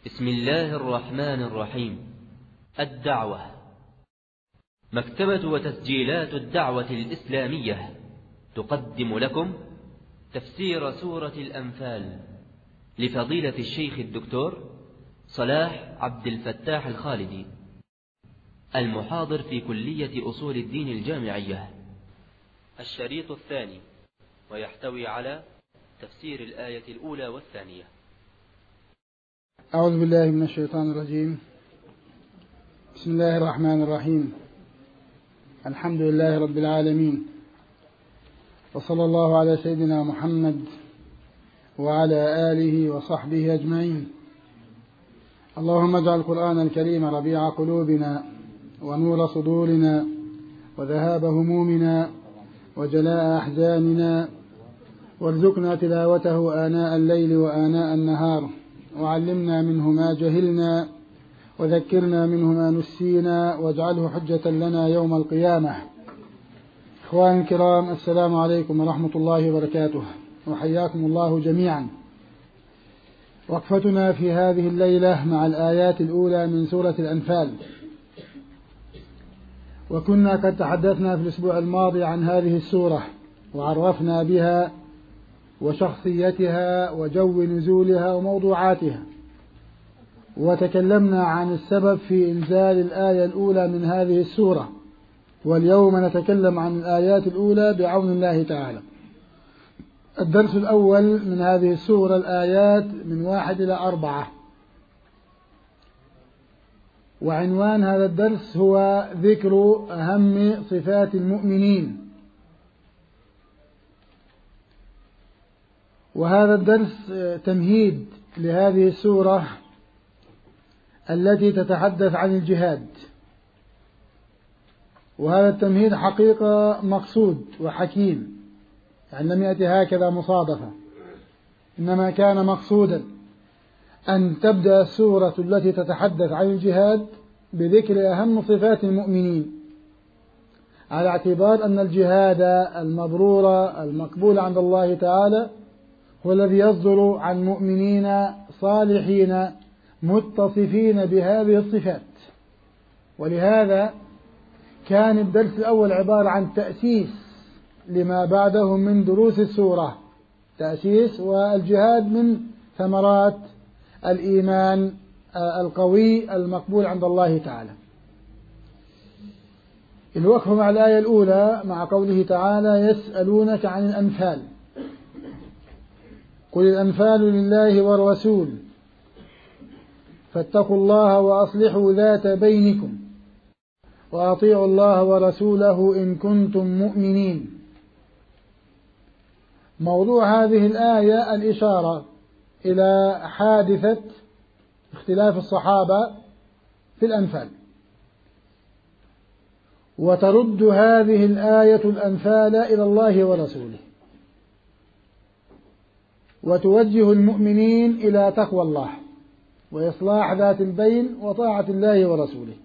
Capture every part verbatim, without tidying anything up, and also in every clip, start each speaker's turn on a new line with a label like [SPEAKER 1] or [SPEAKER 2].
[SPEAKER 1] بسم الله الرحمن الرحيم. الدعوة. مكتبة وتسجيلات الدعوة الإسلامية تقدم لكم تفسير سورة الأنفال لفضيلة الشيخ الدكتور صلاح عبد الفتاح الخالدي، المحاضر في كلية أصول الدين الجامعية. الشريط الثاني، ويحتوي على تفسير الآية الأولى والثانية.
[SPEAKER 2] أعوذ بالله من الشيطان الرجيم. بسم الله الرحمن الرحيم. الحمد لله رب العالمين، وصلى الله على سيدنا محمد وعلى آله وصحبه أجمعين. اللهم اجعل القرآن الكريم ربيع قلوبنا ونور صدورنا وذهاب همومنا وجلاء أحزاننا، وارزقنا تلاوته آناء الليل وآناء النهار، وعلمنا منه ما جهلنا وذكرنا منه ما نسينا، واجعله حجة لنا يوم القيامة. إخواني الكرام، السلام عليكم ورحمة الله وبركاته، وحياكم الله جميعا. وقفتنا في هذه الليلة مع الآيات الأولى من سورة الأنفال، وكنا قد تحدثنا في الأسبوع الماضي عن هذه السورة وعرفنا بها وشخصيتها وجو نزولها وموضوعاتها، وتكلمنا عن السبب في إنزال الآية الأولى من هذه السورة. واليوم نتكلم عن الآيات الأولى بعون الله تعالى. الدرس الأول من هذه السورة الآيات من واحد إلى أربعة، وعنوان هذا الدرس هو ذكر أهم صفات المؤمنين. وهذا الدرس تمهيد لهذه السورة التي تتحدث عن الجهاد، وهذا التمهيد حقيقة مقصود وحكيم، يعني لم يأتي هكذا مصادفة، إنما كان مقصودا أن تبدأ السورة التي تتحدث عن الجهاد بذكر أهم صفات المؤمنين، على اعتبار أن الجهاد المبرور المقبول عند الله تعالى هو الذي يصدر عن مؤمنين صالحين متصفين بهذه الصفات. ولهذا كان الدرس الأول عبارة عن تأسيس لما بعده من دروس السورة، تأسيس، والجهاد من ثمرات الإيمان القوي المقبول عند الله تعالى. الوقف مع الآية الأولى مع قوله تعالى: يسألونك عن الأنفال، قل الأنفال لله والرسول فاتقوا الله وأصلحوا ذات بينكم وأطيعوا الله ورسوله إن كنتم مؤمنين. موضوع هذه الآية الإشارة إلى حادثة اختلاف الصحابة في الأنفال، وترد هذه الآية الأنفال إلى الله ورسوله، وتوجه المؤمنين إلى تقوى الله وإصلاح ذات البين وطاعة الله ورسوله.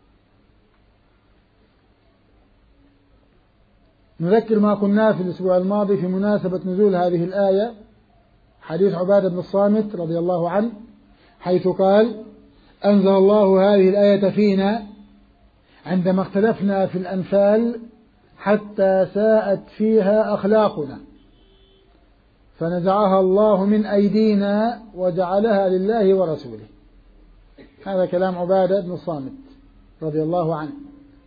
[SPEAKER 2] نذكر ما قلنا في الأسبوع الماضي في مناسبة نزول هذه الآية، حديث عبادة بن الصامت رضي الله عنه، حيث قال: أنزل الله هذه الآية فينا عندما اختلفنا في الأنفال حتى ساءت فيها أخلاقنا، فنزعها الله من أيدينا وجعلها لله ورسوله. هذا كلام عبادة بن الصامت رضي الله عنه.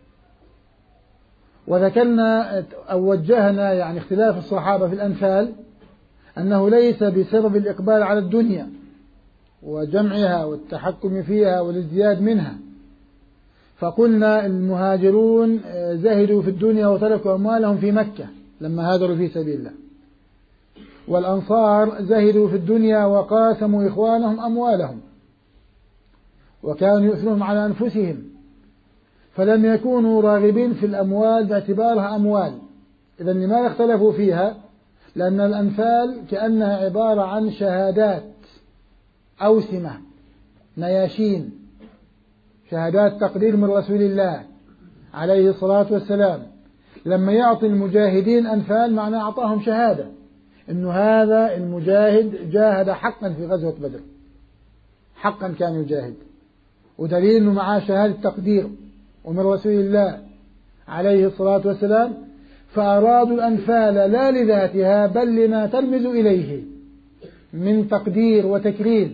[SPEAKER 2] وذكرنا أو وجهنا يعني اختلاف الصحابة في الأنفال أنه ليس بسبب الإقبال على الدنيا وجمعها والتحكم فيها والازدياد منها، فقلنا المهاجرون زهدوا في الدنيا وتركوا أموالهم في مكة لما هاجروا في سبيل الله، والأنصار زهدوا في الدنيا وقاسموا إخوانهم أموالهم وكانوا يؤثرون على أنفسهم، فلم يكونوا راغبين في الأموال باعتبارها أموال. إذن لماذا اختلفوا فيها؟ لأن الأنفال كأنها عبارة عن شهادات أوسمة نياشين، شهادات تقدير من رسول الله عليه الصلاة والسلام. لما يعطي المجاهدين أنفال معناه أعطاهم شهادة إنه هذا المجاهد جاهد حقا في غزوة بدر، حقا كان يجاهد، ودليل أنه معاه شهادة تقدير ومن رسول الله عليه الصلاة والسلام، فأرادوا الأنفال لا لذاتها بل لما ترمز إليه من تقدير وتكريم.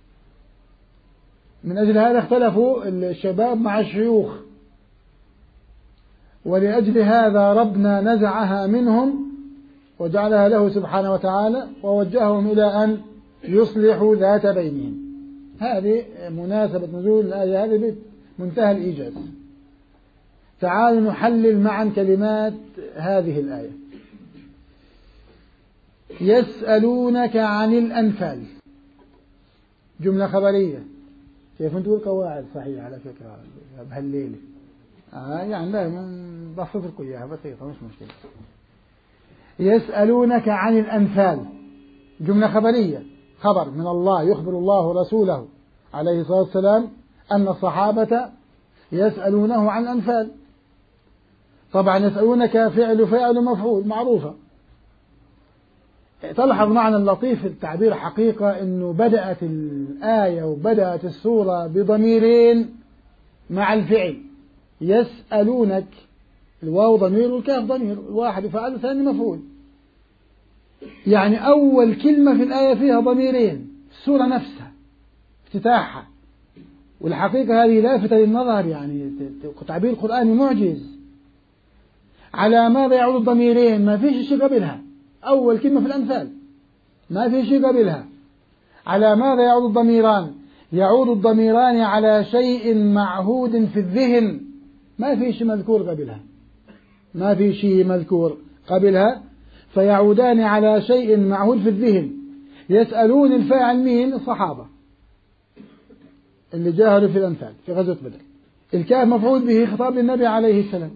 [SPEAKER 2] من أجل هذا اختلفوا الشباب مع الشيوخ، ولأجل هذا ربنا نزعها منهم وجعلها له سبحانه وتعالى ووجههم إلى أن يصلحوا ذات بينهم. هذه مناسبة نزول الآية هذه بمنتهى الإيجاز. تعالوا نحلل معا كلمات هذه الآية. يسألونك عن الأنفال، جملة خبرية. كيف انتوا القواعد صحيح على فكرة بهالليلة آه يعني لا بسط لكم إياها بسيطة مش مشكلة. يسألونك عن الأنفال جملة خبرية، خبر من الله، يخبر الله رسوله عليه الصلاة والسلام أن الصحابة يسألونه عن الأنفال. طبعا يسألونك فعل فاعل مفعول معروفة. تلاحظ معنا اللطيف التعبير حقيقة أنه بدأت الآية وبدأت السورة بضميرين مع الفعل. يسألونك الواو ضمير والكاف ضمير، واحد فاعل والثاني مفعول. يعني أول كلمة في الآية فيها ضميرين، السورة نفسها افتتاحها. والحقيقة هذه لافتة للنظر، يعني تعبير قرآني معجز. على ماذا يعود الضميرين؟ ما فيش شيء قبلها، أول كلمة في الأنفال ما في شيء قبلها. على ماذا يعود الضميران؟ يعود الضميران على شيء معهود في الذهن، ما في شيء مذكور قبلها، ما في شيء مذكور قبلها، فيعودان على شيء معهود في الذهن. يسألون الفاعل مين؟ الصحابة اللي جاهدوا في الأنفال في غزوة بدر. الكاف مفعول به، خطاب للنبي عليه السلام.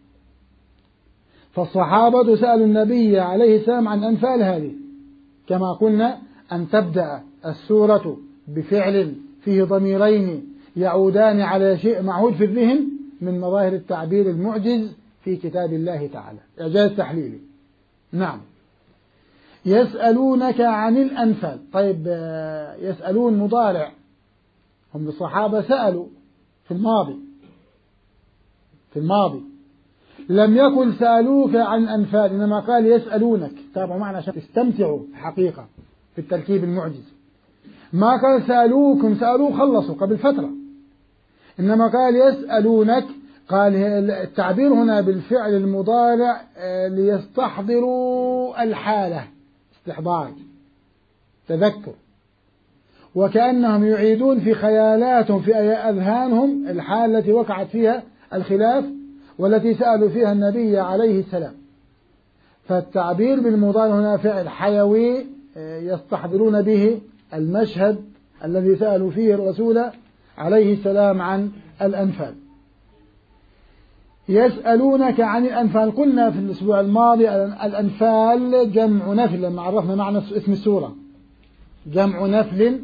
[SPEAKER 2] فالصحابة سألوا النبي عليه السلام عن أنفال هذه. كما قلنا أن تبدأ السورة بفعل فيه ضميرين يعودان على شيء معهود في الذهن من مظاهر التعبير المعجز في كتاب الله تعالى، إعجاز تحليلي. نعم. يسألونك عن الأنفال. طيب يسألون مضارع، هم الصحابة سألوا في الماضي في الماضي لم يكن سألوك عن الأنفال، إنما قال يسألونك. تابعوا معنا عشان تستمتعوا حقيقة في التركيب المعجز. ما قال سألوكم، سألوه خلصوا قبل فترة، إنما قال يسألونك. قال التعبير هنا بالفعل المضارع ليستحضروا الحالة، استحضار تذكر، وكأنهم يعيدون في خيالاتهم في أذهانهم الحالة التي وقعت فيها الخلاف والتي سألوا فيها النبي عليه السلام. فالتعبير بالمضارع هنا فعل حيوي يستحضرون به المشهد الذي سألوا فيه الرسول عليه السلام عن الأنفال. يسألونك عن الأنفال. قلنا في الأسبوع الماضي الأنفال جمع نفل، لما عرفنا معنى اسم السورة جمع نفل،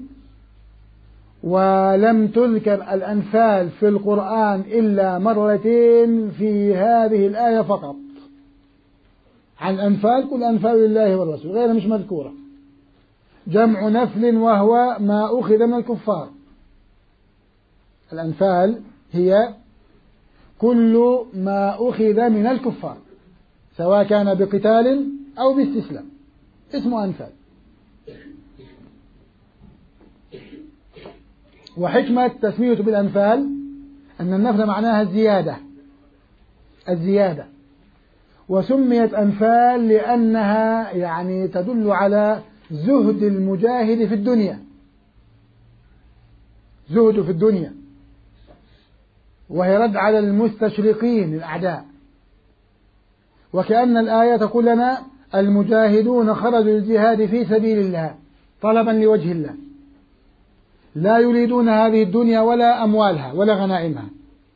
[SPEAKER 2] ولم تذكر الأنفال في القرآن إلا مرتين في هذه الآية فقط. عن الأنفال كل أنفال لله والرسول، غيرها مش مذكورة. جمع نفل وهو ما أخذ من الكفار. الأنفال هي كل ما أخذ من الكفار سواء كان بقتال أو باستسلام، اسمه أنفال. وحكمة تسمية بالأنفال أن النفل معناها الزيادة الزيادة وسميت أنفال لأنها يعني تدل على زهد المجاهد في الدنيا، زهد في الدنيا، وهي رد على المستشرقين الأعداء. وكأن الآية تقول لنا المجاهدون خرجوا للجهاد في سبيل الله طلبا لوجه الله، لا يريدون هذه الدنيا ولا أموالها ولا غنائمها،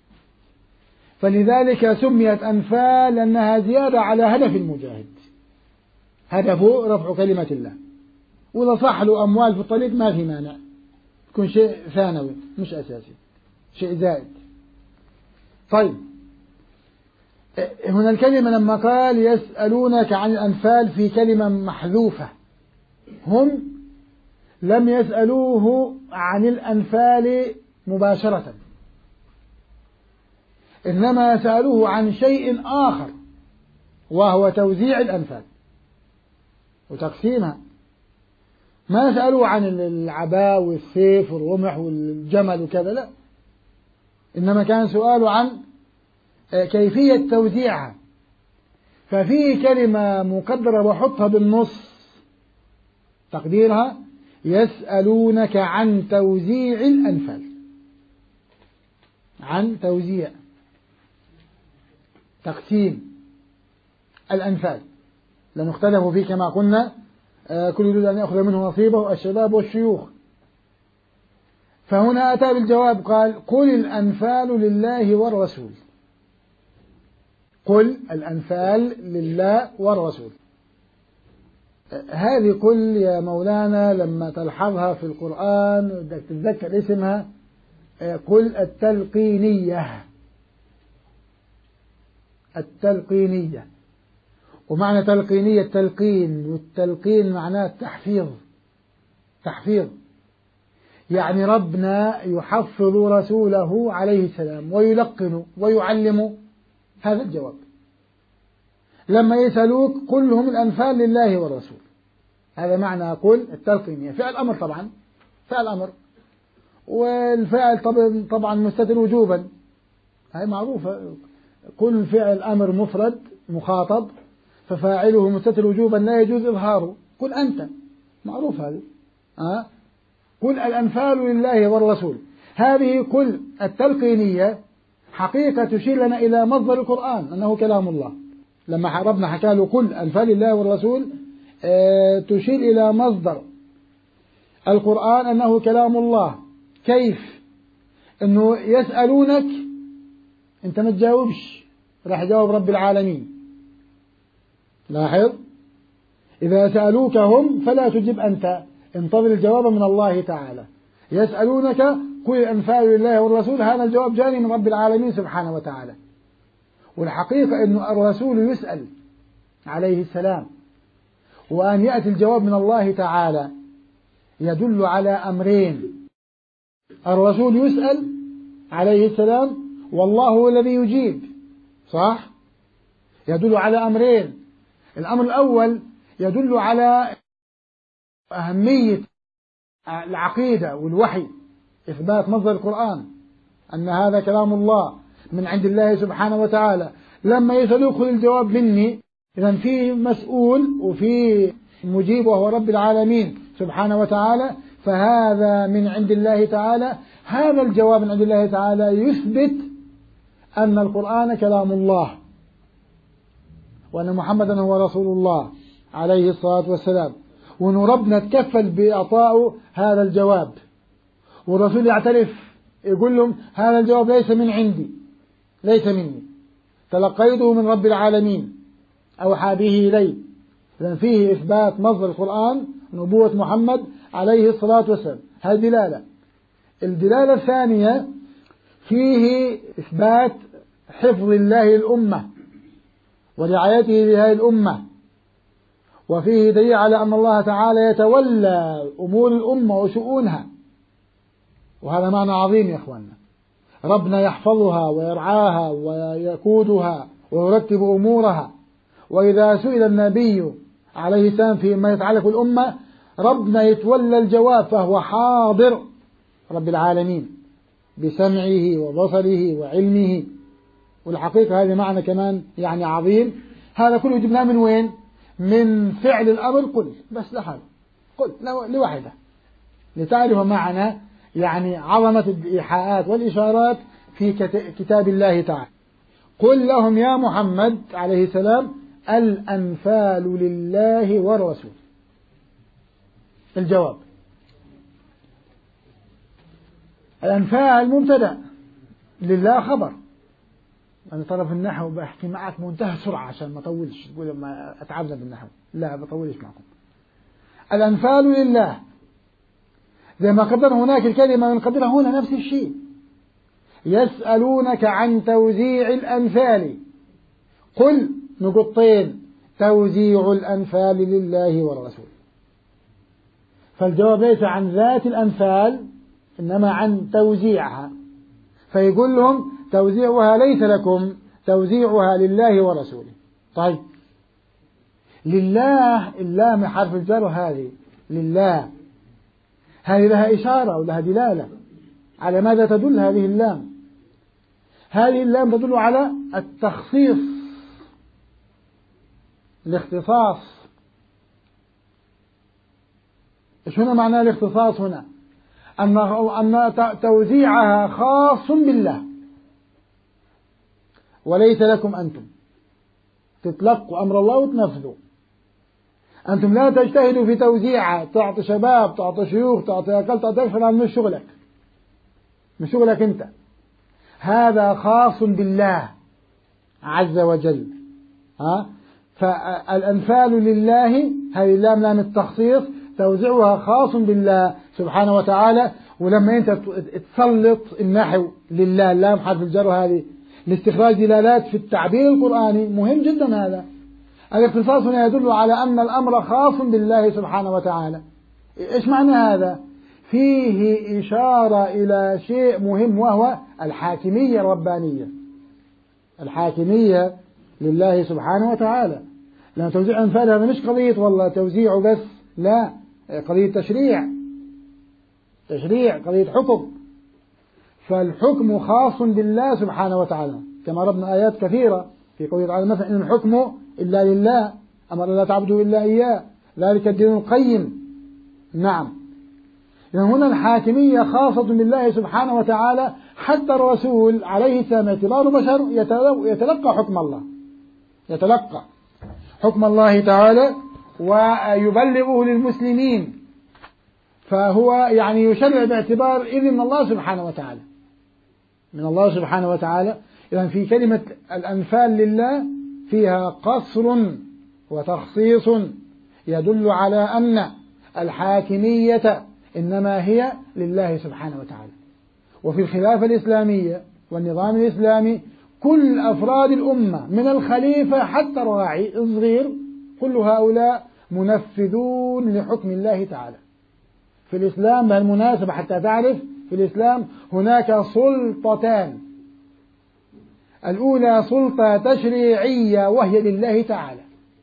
[SPEAKER 2] فلذلك سميت أنفال لأنها زيادة على هدف المجاهد، هدفه رفع كلمة الله. وإذا صح له أموال في الطريق ما في مانع، يكون شيء ثانوي مش أساسي، شيء زائد. طيب هنا الكلمة لما قال يسألونك عن الأنفال في كلمة محذوفة، هم لم يسألوه عن الأنفال مباشرة، إنما سألوه عن شيء آخر وهو توزيع الأنفال وتقسيمها. ما سألوه عن العباء والسيف والرمح والجمل وكذا، لا، إنما كان سؤاله عن كيفية توزيعها. ففي كلمة مقدرة بحطها بالنص تقديرها يسألونك عن توزيع الأنفال، عن توزيع تقسيم الأنفال، لأنه اختلفوا فيه كما قلنا، كل يريد أن يأخذ منه نصيبه الشباب والشيوخ. فهنا أتى بالجواب قال قل الأنفال لله والرسول، قل الأنفال لله والرسول. هذه قل يا مولانا لما تلحظها في القرآن بدك تتذكر اسمها قل التلقينية، التلقينية. ومعنى تلقينية التلقين، والتلقين معناه التحفيظ، تحفيظ يعني ربنا يحفظ رسوله عليه السلام ويلقن ويعلم. هذا الجواب. لما يسألوك قل لهم الأنفال لله والرسول، هذا معنى قل التلقينية. فعل أمر طبعا، فعل أمر، والفعل طبعا مستتر وجوبا، هاي معروفة. قل فعل أمر مفرد مخاطب ففاعله مستتر وجوبا لا يجوز إظهاره. قل أنت، معروف هذه. أه؟ قل الأنفال لله والرسول. هذه قل التلقينية حقيقة تشير لنا إلى مصدر القرآن أنه كلام الله. لما ربنا حكى له قل أنفال الله والرسول أه تشير إلى مصدر القرآن أنه كلام الله. كيف؟ أنه يسألونك أنت ما تجاوبش، راح يجاوب رب العالمين. لاحظ، إذا سألوك هم فلا تجب أنت، انتظر الجواب من الله تعالى. يسألونك قل الأنفال لله والرسول، هذا الجواب جاني من رب العالمين سبحانه وتعالى. والحقيقة أن الرسول يسأل عليه السلام، وأن يأتي الجواب من الله تعالى يدل على أمرين: الرسول يسأل عليه السلام، والله هو الذي يجيب، صح؟ يدل على أمرين. الأمر الأول يدل على أهمية العقيدة والوحي، إثبات مصدر القرآن أن هذا كلام الله من عند الله سبحانه وتعالى. لما يسألوك خذ الجواب مني، إذن في مسؤول وفي مجيب وهو رب العالمين سبحانه وتعالى، فهذا من عند الله تعالى. هذا الجواب من عند الله تعالى يثبت أن القرآن كلام الله، وأن محمدا هو رسول الله عليه الصلاة والسلام، وأن ربنا تكفل بإعطائه هذا الجواب. والرسول يعترف يقول لهم هذا الجواب ليس من عندي، ليس مني، تلقيته من رب العالمين أوحى به إلي. إذن فيه إثبات مصدر القرآن نبوة محمد عليه الصلاة والسلام. هذه دلالة. الدلالة الثانية فيه إثبات حفظ الله الأمة ورعايته لهذه الأمة، وفيه دليل على أن الله تعالى يتولى أمور الأمة وشؤونها، وهذا معنى عظيم يا أخواننا. ربنا يحفظها ويرعاها ويقودها ويرتب أمورها. وإذا سئل النبي عليه السلام فيما يتعلق بالأمة ربنا يتولى الجواب، فهو حاضر رب العالمين بسمعه وبصره وعلمه. والحقيقة هذا معنى كمان يعني عظيم. هذا كله جبناه من وين؟ من فعل الأمر قل، بس لحال قل لوحده، لتعرف معنى يعني عظمة الإيحاءات والإشارات في كتاب الله تعالى. قل لهم يا محمد عليه السلام الأنفال لله والرسول. الجواب: الأنفال مبتدأ، لله خبر. أنا طرف النحو بحكي معك منتهى السرعة عشان ما أطولش، تقول ما أتعبنا بالنحو، لا بطولش معكم. الأنفال لله زي ما قدر هناك الكلمة من قدرها هنا نفس الشيء. يسألونك عن توزيع الأنفال، قل نقطين: توزيع الأنفال لله والرسول. فالجواب ليس عن ذات الأنفال إنما عن توزيعها، فيقول لهم توزيعها ليس لكم، توزيعها لله ورسوله. طيب لله، اللام حرف الجر هذه لله، هذه لها إشارة ولها دلالة. على ماذا تدل هذه اللام؟ هذه اللام تدل على التخصيص، الاختصاص. إيش هنا معنى الاختصاص هنا؟ أن أن توزيعها خاص بالله، وليس لكم أنتم تتلقوا أمر الله وتنفذوا. أنتم لا تجتهدوا في توزيعها، تعطي شباب، تعطي شيوخ، تعطي أقل، تعطي أكثر، مش شغلك، مش شغلك أنت، هذا خاص بالله عز وجل. ها؟ فالأنفال لله، هذه اللام لام التخصيص، توزيعها خاص بالله سبحانه وتعالى. ولما أنت تسلط النحو لله، اللام حرف الجر هذه لاستخراج دلالات في التعبير القرآني، مهم جدا هذا. الاختصاص هنا يدل على أن الأمر خاص بالله سبحانه وتعالى. إيش معنى هذا؟ فيه إشارة إلى شيء مهم، وهو الحاكمية الربانية، الحاكمية لله سبحانه وتعالى. لأن توزيع الأنفال هذا مش قضية والله توزيعه بس، لا، قضية تشريع، تشريع قضية حكم. فالحكم خاص بالله سبحانه وتعالى، كما ربنا آيات كثيرة في قوله تعالى مثلا إن الحكم إلا لله، أمر لا تعبدوا إلا إياه، ذلك الدين القيم. نعم، لأن هنا الحاكمية خاصة بالله سبحانه وتعالى. حتى الرسول عليه السلام اعتباره بشر يتلقى حكم الله، يتلقى حكم الله تعالى ويبلغه للمسلمين، فهو يعني يشرع باعتبار إذن من الله سبحانه وتعالى، من الله سبحانه وتعالى. إذن في كلمة الأنفال لله فيها قصر وتخصيص يدل على أن الحاكمية إنما هي لله سبحانه وتعالى. وفي الخلافة الإسلامية والنظام الإسلامي كل أفراد الأمة من الخليفة حتى الراعي الصغير كل هؤلاء منفذون لحكم الله تعالى. في الإسلام بالمناسبة حتى تعرف، في الإسلام هناك سلطتان، الأولى سلطة تشريعية وهي لله تعالى،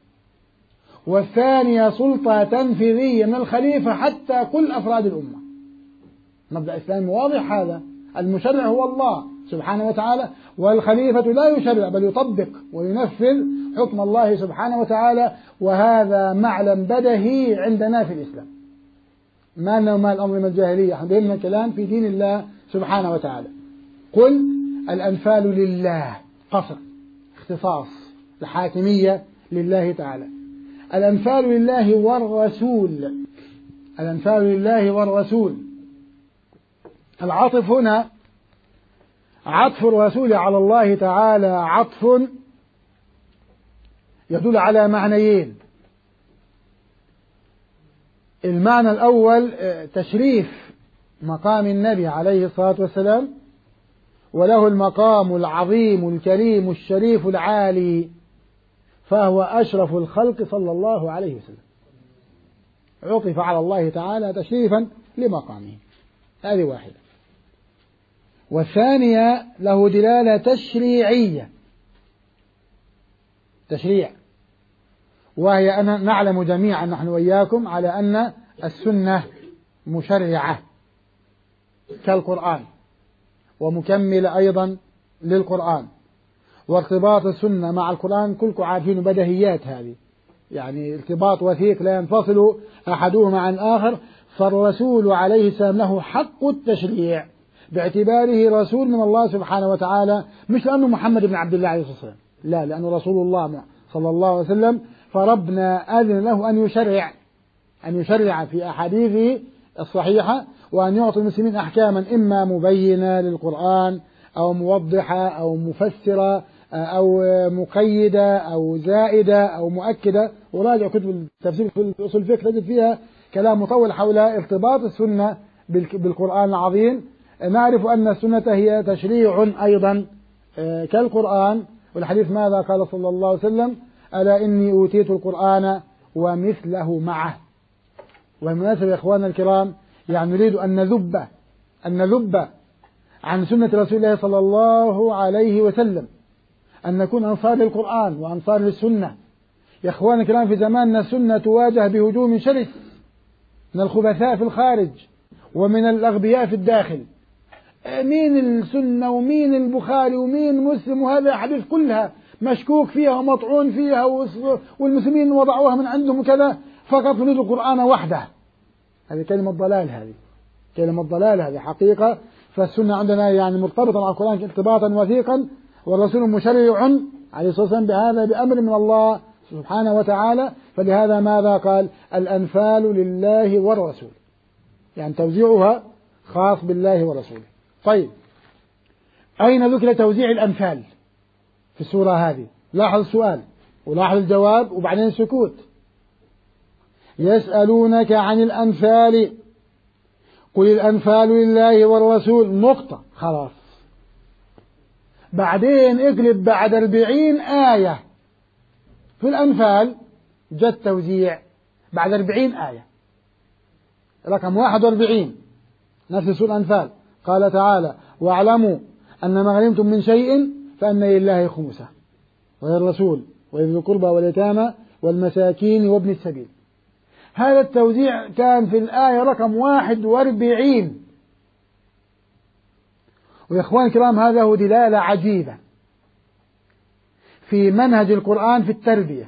[SPEAKER 2] والثانية سلطة تنفيذية من الخليفة حتى كل أفراد الأمة. مبدأ إسلامي واضح هذا، المشرع هو الله سبحانه وتعالى، والخليفة لا يشرع بل يطبق وينفذ حكم الله سبحانه وتعالى. وهذا معلم بدهي عندنا في الإسلام، ما لنا وما الأمر من الجاهلية، حضرنا كلام في دين الله سبحانه وتعالى. قل الأنفال لله، قصر، اختصاص، الحاكمية لله تعالى. الأنفال لله والرسول، الأنفال لله والرسول. العطف هنا عطف الرسول على الله تعالى عطف يدل على معنيين. المعنى الأول تشريف مقام النبي عليه الصلاة والسلام، وله المقام العظيم الكريم الشريف العالي، فهو أشرف الخلق صلى الله عليه وسلم، عطف على الله تعالى تشريفا لمقامه. هذه واحدة. والثانية له دلالة تشريعية، تشريع، وهي أن نعلم جميعا نحن وإياكم على أن السنة مشرعة كالقرآن ومكملة أيضا للقرآن، وارتباط السنة مع القرآن كلكم عارفين بدهيات هذه، يعني ارتباط وثيق لا ينفصل أحدهما عن الآخر. فالرسول عليه السلام له حق التشريع باعتباره رسول من الله سبحانه وتعالى، مش لأنه محمد بن عبد الله عليه الصلاة والسلام، لا، لأنه رسول الله صلى الله عليه وسلم، فربنا أذن له أن يشرع، أن يشرع في أحاديثه الصحيحة، وأن يعطي المسلمين أحكاما إما مبينة للقرآن أو موضحة أو مفسرة أو مقيدة أو زائدة أو مؤكدة. وراجع كتب التفسير في أصول الفقه تجد فيها كلام مطول حول ارتباط السنة بالقرآن العظيم. نعرف أن السنة هي تشريع أيضا كالقرآن، والحديث ماذا قال صلى الله عليه وسلم؟ ألا إني أوتيت القرآن ومثله معه، والمناسبة يا إخواننا الكرام، يعني نريد أن نذب أن نذب عن سنة رسول الله صلى الله عليه وسلم، أن نكون أنصار للقرآن وأنصار للسنة. يا إخواننا الكرام، في زماننا السنة تواجه بهجوم شرس من الخبثاء في الخارج ومن الأغبياء في الداخل. مين السنة ومين البخاري ومين مسلم، وهذا الحديث كلها مشكوك فيها ومطعون فيها، والمسلمين وضعوها من عندهم كذا، فقط نريد القرآن وحده. هذه كلمة ضلال، هذه كلمة ضلال، هذه حقيقة. فالسنة عندنا يعني مرتبطة مع القرآن ارتباطا وثيقا، والرسول مشرع عليه الصلاة والسلام بهذا بأمر من الله سبحانه وتعالى. فلهذا ماذا قال؟ الأنفال لله والرسول، يعني توزيعها خاص بالله ورسوله. طيب، أين ذكر توزيع الأنفال في السورة هذه؟ لاحظ السؤال ولاحظ الجواب وبعدين السكوت. يسألونك عن الأنفال قل الأنفال لله والرسول، نقطة، خلاص. بعدين اقلب بعد أربعين آية في الأنفال جاء توزيع بعد أربعين آية، رقم واحد وأربعين نفس سورة الأنفال. قال تعالى: واعلموا أن ما غنمتم من شيء فأن لله خمسه وللرسول ولذي القربى واليتامى والمساكين وابن السبيل. هذا التوزيع كان في الآية رقم واحد وأربعين. ويا إخوان الكرام، هذا هو دلالة عجيبة في منهج القرآن في التربية.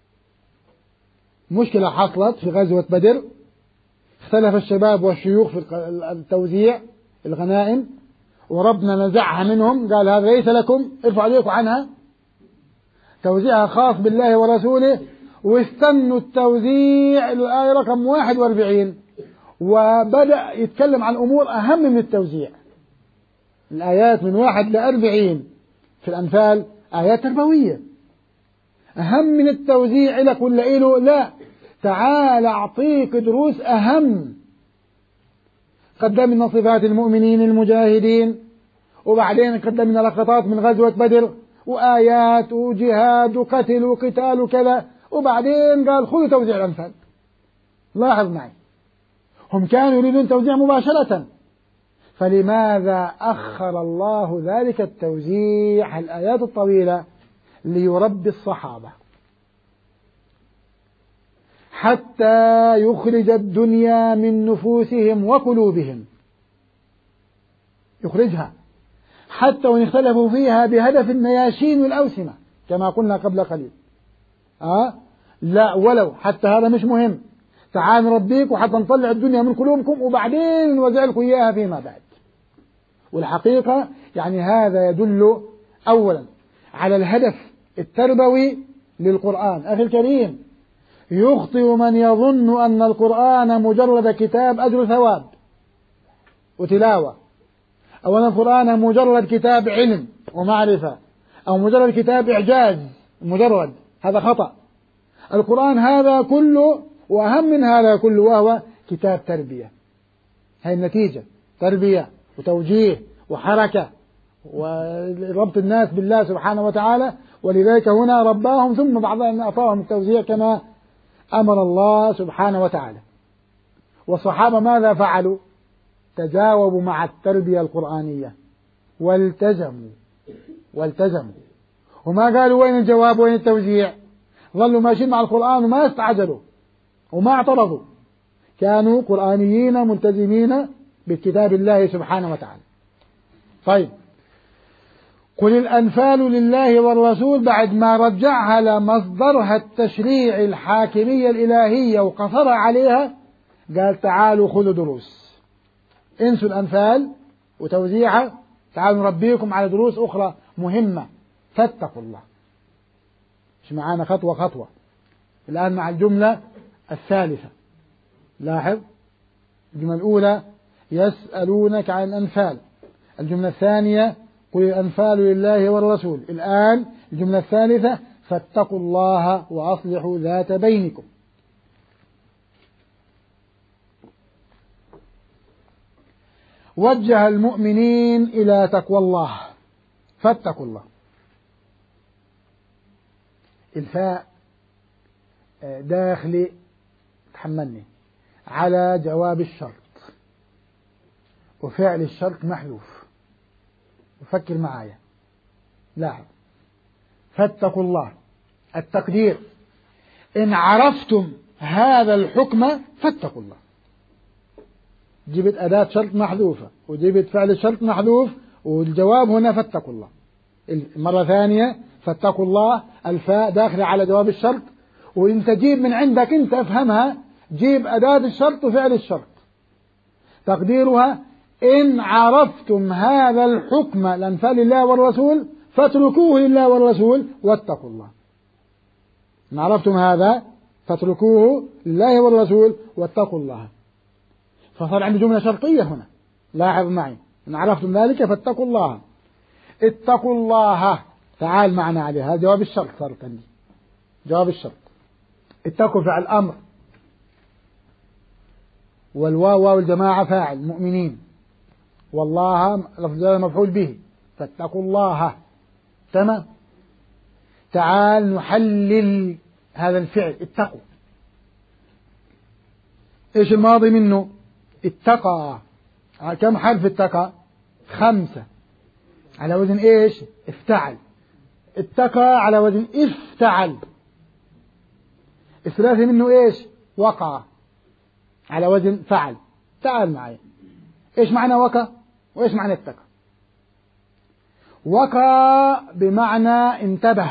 [SPEAKER 2] مشكلة حصلت في غزوة بدر، اختلف الشباب والشيوخ في التوزيع الغنائم، وربنا نزعها منهم، قال هذا ليس لكم، ارفعوا عليكم عنها، توزيعها خاص بالله ورسوله. واستنوا التوزيع الآية رقم واحد وأربعين، وبدأ يتكلم عن أمور أهم من التوزيع. الآيات من واحد لأربعين في الأنفال آيات تربوية، أهم من التوزيع لك ولا إله، لا، تعال أعطيك دروس أهم. قدمنا صفات المؤمنين المجاهدين، وبعدين قدمنا لقطات من غزوة بدر وآيات وجهاد وقتل وقتال وكذا، وبعدين قال خذوا توزيع الأنفال. لاحظ معي، هم كانوا يريدون توزيع مباشرة، فلماذا أخر الله ذلك التوزيع الآيات الطويلة؟ ليربي الصحابة حتى يخرج الدنيا من نفوسهم وقلوبهم، يخرجها حتى وإن اختلفوا فيها بهدف النياشين والأوسمة كما قلنا قبل قليل. أه؟ لا، ولو حتى هذا مش مهم، تعال نربيك وحتى نطلع الدنيا من قلوبكم وبعدين نوزع لكم إياها فيما بعد. والحقيقة يعني هذا يدل أولا على الهدف التربوي للقرآن. أخي الكريم، يخطئ من يظن أن القرآن مجرد كتاب أجر ثواب وتلاوة، أو أن القرآن مجرد كتاب علم ومعرفة، أو مجرد كتاب إعجاز مجرد. هذا خطأ. القرآن هذا كله وأهم من هذا كله، وهو كتاب تربية. هي النتيجة، تربية وتوجيه وحركة وربط الناس بالله سبحانه وتعالى. ولذلك هنا رباهم ثم بعد أن أعطاهم التوزيع كما أمر الله سبحانه وتعالى. والصحابة ماذا فعلوا؟ تجاوبوا مع التربية القرآنية والتزموا والتزموا وما قالوا وين الجواب وين التوزيع، ظلوا ماشيين مع القرآن وما استعجلوا وما اعترضوا، كانوا قرآنيين ملتزمين بكتاب الله سبحانه وتعالى. طيب، قل الأنفال لله والرسول بعد ما رجعها لمصدرها التشريع الحاكمية الإلهية وقصر عليها، قال تعالوا خذوا دروس، انسوا الأنفال وتوزيعها، تعالوا نربيكم على دروس أخرى مهمة، فاتقوا الله. مش معانا خطوة خطوة الآن مع الجملة الثالثة. لاحظ الجملة الأولى يسألونك عن الأنفال، الجملة الثانية قل الأنفال لله والرسول، الآن الجملة الثالثة فاتقوا الله وأصلحوا ذات بينكم. وجه المؤمنين إلى تقوى الله، فاتقوا الله. الفاء داخلي، تحملني، على جواب الشرط وفعل الشرط محذوف. وفكر معايا، لاحظ، فاتقوا الله، التقدير إن عرفتم هذا الحكم فاتقوا الله. جبت أداة شرط محذوفة وجبت فعل شرط محذوف، والجواب هنا فاتقوا الله. مرة ثانية فاتقوا الله، الفاء داخلة على جواب الشرط، وإن تجيب من عندك أنت افهمها، جيب أداة الشرط وفعل الشرط، تقديرها إن عرفتم هذا الحكم الأنفال لله والرسول فاتركوه لله والرسول واتقوا الله. إن عرفتم هذا فاتركوه لله والرسول واتقوا الله. فصار عندي جملة شرطية هنا، لاحظ معي، إن عرفتم ذلك فاتقوا الله. اتقوا الله، تعال معنا عليها، هذا جواب الشرط، صار عندي جواب الشرط. اتقوا فعل أمر، والواو واو الجماعة فاعل مؤمنين، والله لفظ مفعول به، فاتقوا الله. تمام. تعال نحلل هذا الفعل اتقوا. ايش الماضي منه؟ اتقى. كم حرف اتقى؟ خمسة، على وزن ايش؟ افتعل. اتقى على وزن افتعل. الثلاثي منه ايش؟ وقع، على وزن فعل. تعال معي، ايش معنى وقع وايش معنى اتقى؟ وقع بمعنى انتبه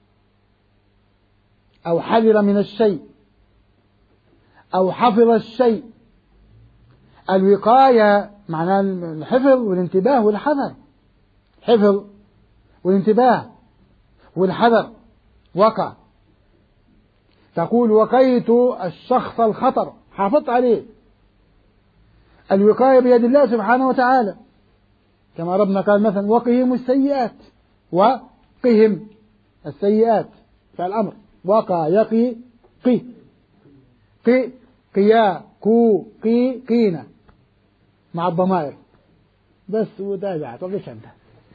[SPEAKER 2] أو حذر من الشيء أو حفظ الشيء. الوقاية معناه الحفظ والانتباه والحذر، حفظ والانتباه والحذر. وقع، تقول وقيت الشخص الخطر، حافظت عليه. الوقاية بيد الله سبحانه وتعالى، كما ربنا قال مثلا وقهم السيئات، وقهم السيئات فعل أمر، وقع يقي قي قي قيا كو قي قينا مع الضمائر بس. وتابعت وقفش أنت.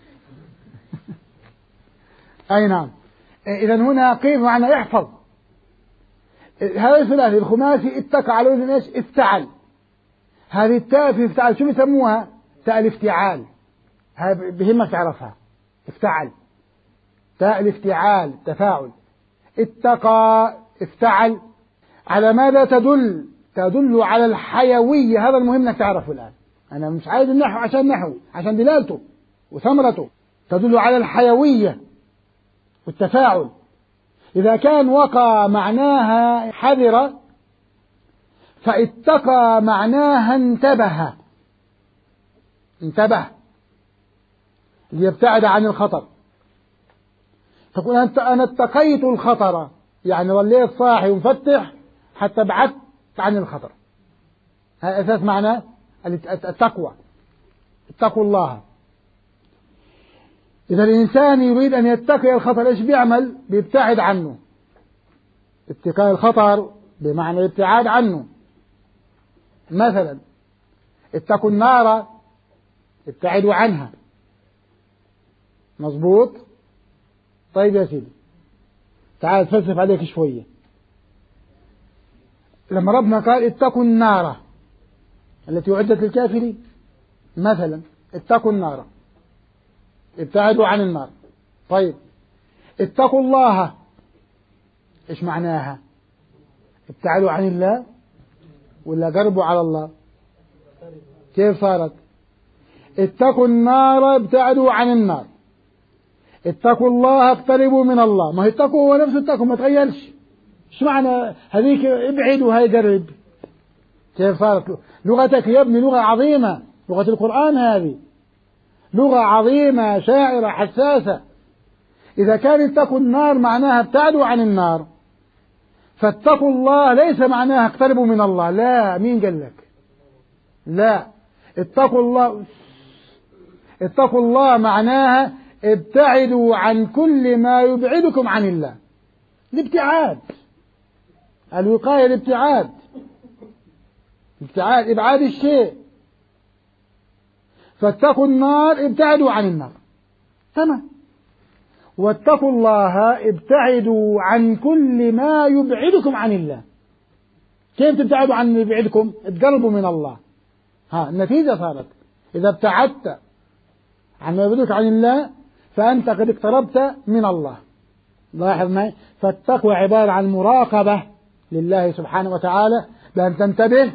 [SPEAKER 2] أي نعم. إذا هنا قيف معنى يحفظ. هذا الثلاثي الخماسي اتقى على وزن ايش؟ افتعل. هذه التاء في افتعل شو بيسموها؟ تاء الافتعال. هذا بهمك تعرفها، افتعل، تاء الافتعال تفاعل. اتقى افتعل، على ماذا تدل؟ تدل على الحيوية. هذا المهم انك تعرفه الآن. أنا مش عايز النحو عشان نحو، عشان دلالته وثمرته. تدل على الحيوية والتفاعل. إذا كان وقى معناها حذر، فاتقى معناها انتبه، انتبه ليبتعد عن الخطر. تقول أنت أنا اتقيت الخطر، يعني ظليت صاحي ومفتح حتى بعدت عن الخطر. هذا أساس معنى التقوى. اتقوا الله. إذا الإنسان يريد أن يتقي الخطر إيش بيعمل؟ بيبتعد عنه. اتقاء الخطر بمعنى الابتعاد عنه. مثلا اتقوا النار، ابتعدوا عنها. مظبوط؟ طيب يا سيدي، تعال اتفلسف عليك شوية. لما ربنا قال اتقوا النار التي أعدت للكافرين، مثلا اتقوا النار، ابتعدوا عن النار. طيب اتقوا الله ايش معناها؟ ابتعدوا عن الله ولا قربوا على الله؟ كيف صارت؟ اتقوا النار ابتعدوا عن النار، اتقوا الله اقتربوا من الله. ما هي اتقوا هو نفسه اتقوا، ما تغيرش. ايش معنى هذيك ابعد وهي قرب؟ كيف صارت؟ لغتك يا ابني لغة عظيمة، لغة القرآن هذه لغة عظيمة شاعرة حساسة. إذا كان اتقوا النار معناها ابتعدوا عن النار، فاتقوا الله ليس معناها اقتربوا من الله. لا، مين قال لك؟ لا، اتقوا الله، اتقوا الله معناها ابتعدوا عن كل ما يبعدكم عن الله. الابتعاد، الوقاية الابتعاد، ابتعاد إبعاد الشيء. فاتقوا النار ابتعدوا عن النار، تمام. واتقوا الله ابتعدوا عن كل ما يبعدكم عن الله. كيف تبتعدوا عن اللي يبعدكم؟ تقربوا من الله. ها النتيجة صارت إذا ابتعدت عن ما يبعدك عن الله فأنت قد اقتربت من الله. لاحظ معي، فالتقوى عبارة عن مراقبة لله سبحانه وتعالى، بأن تنتبه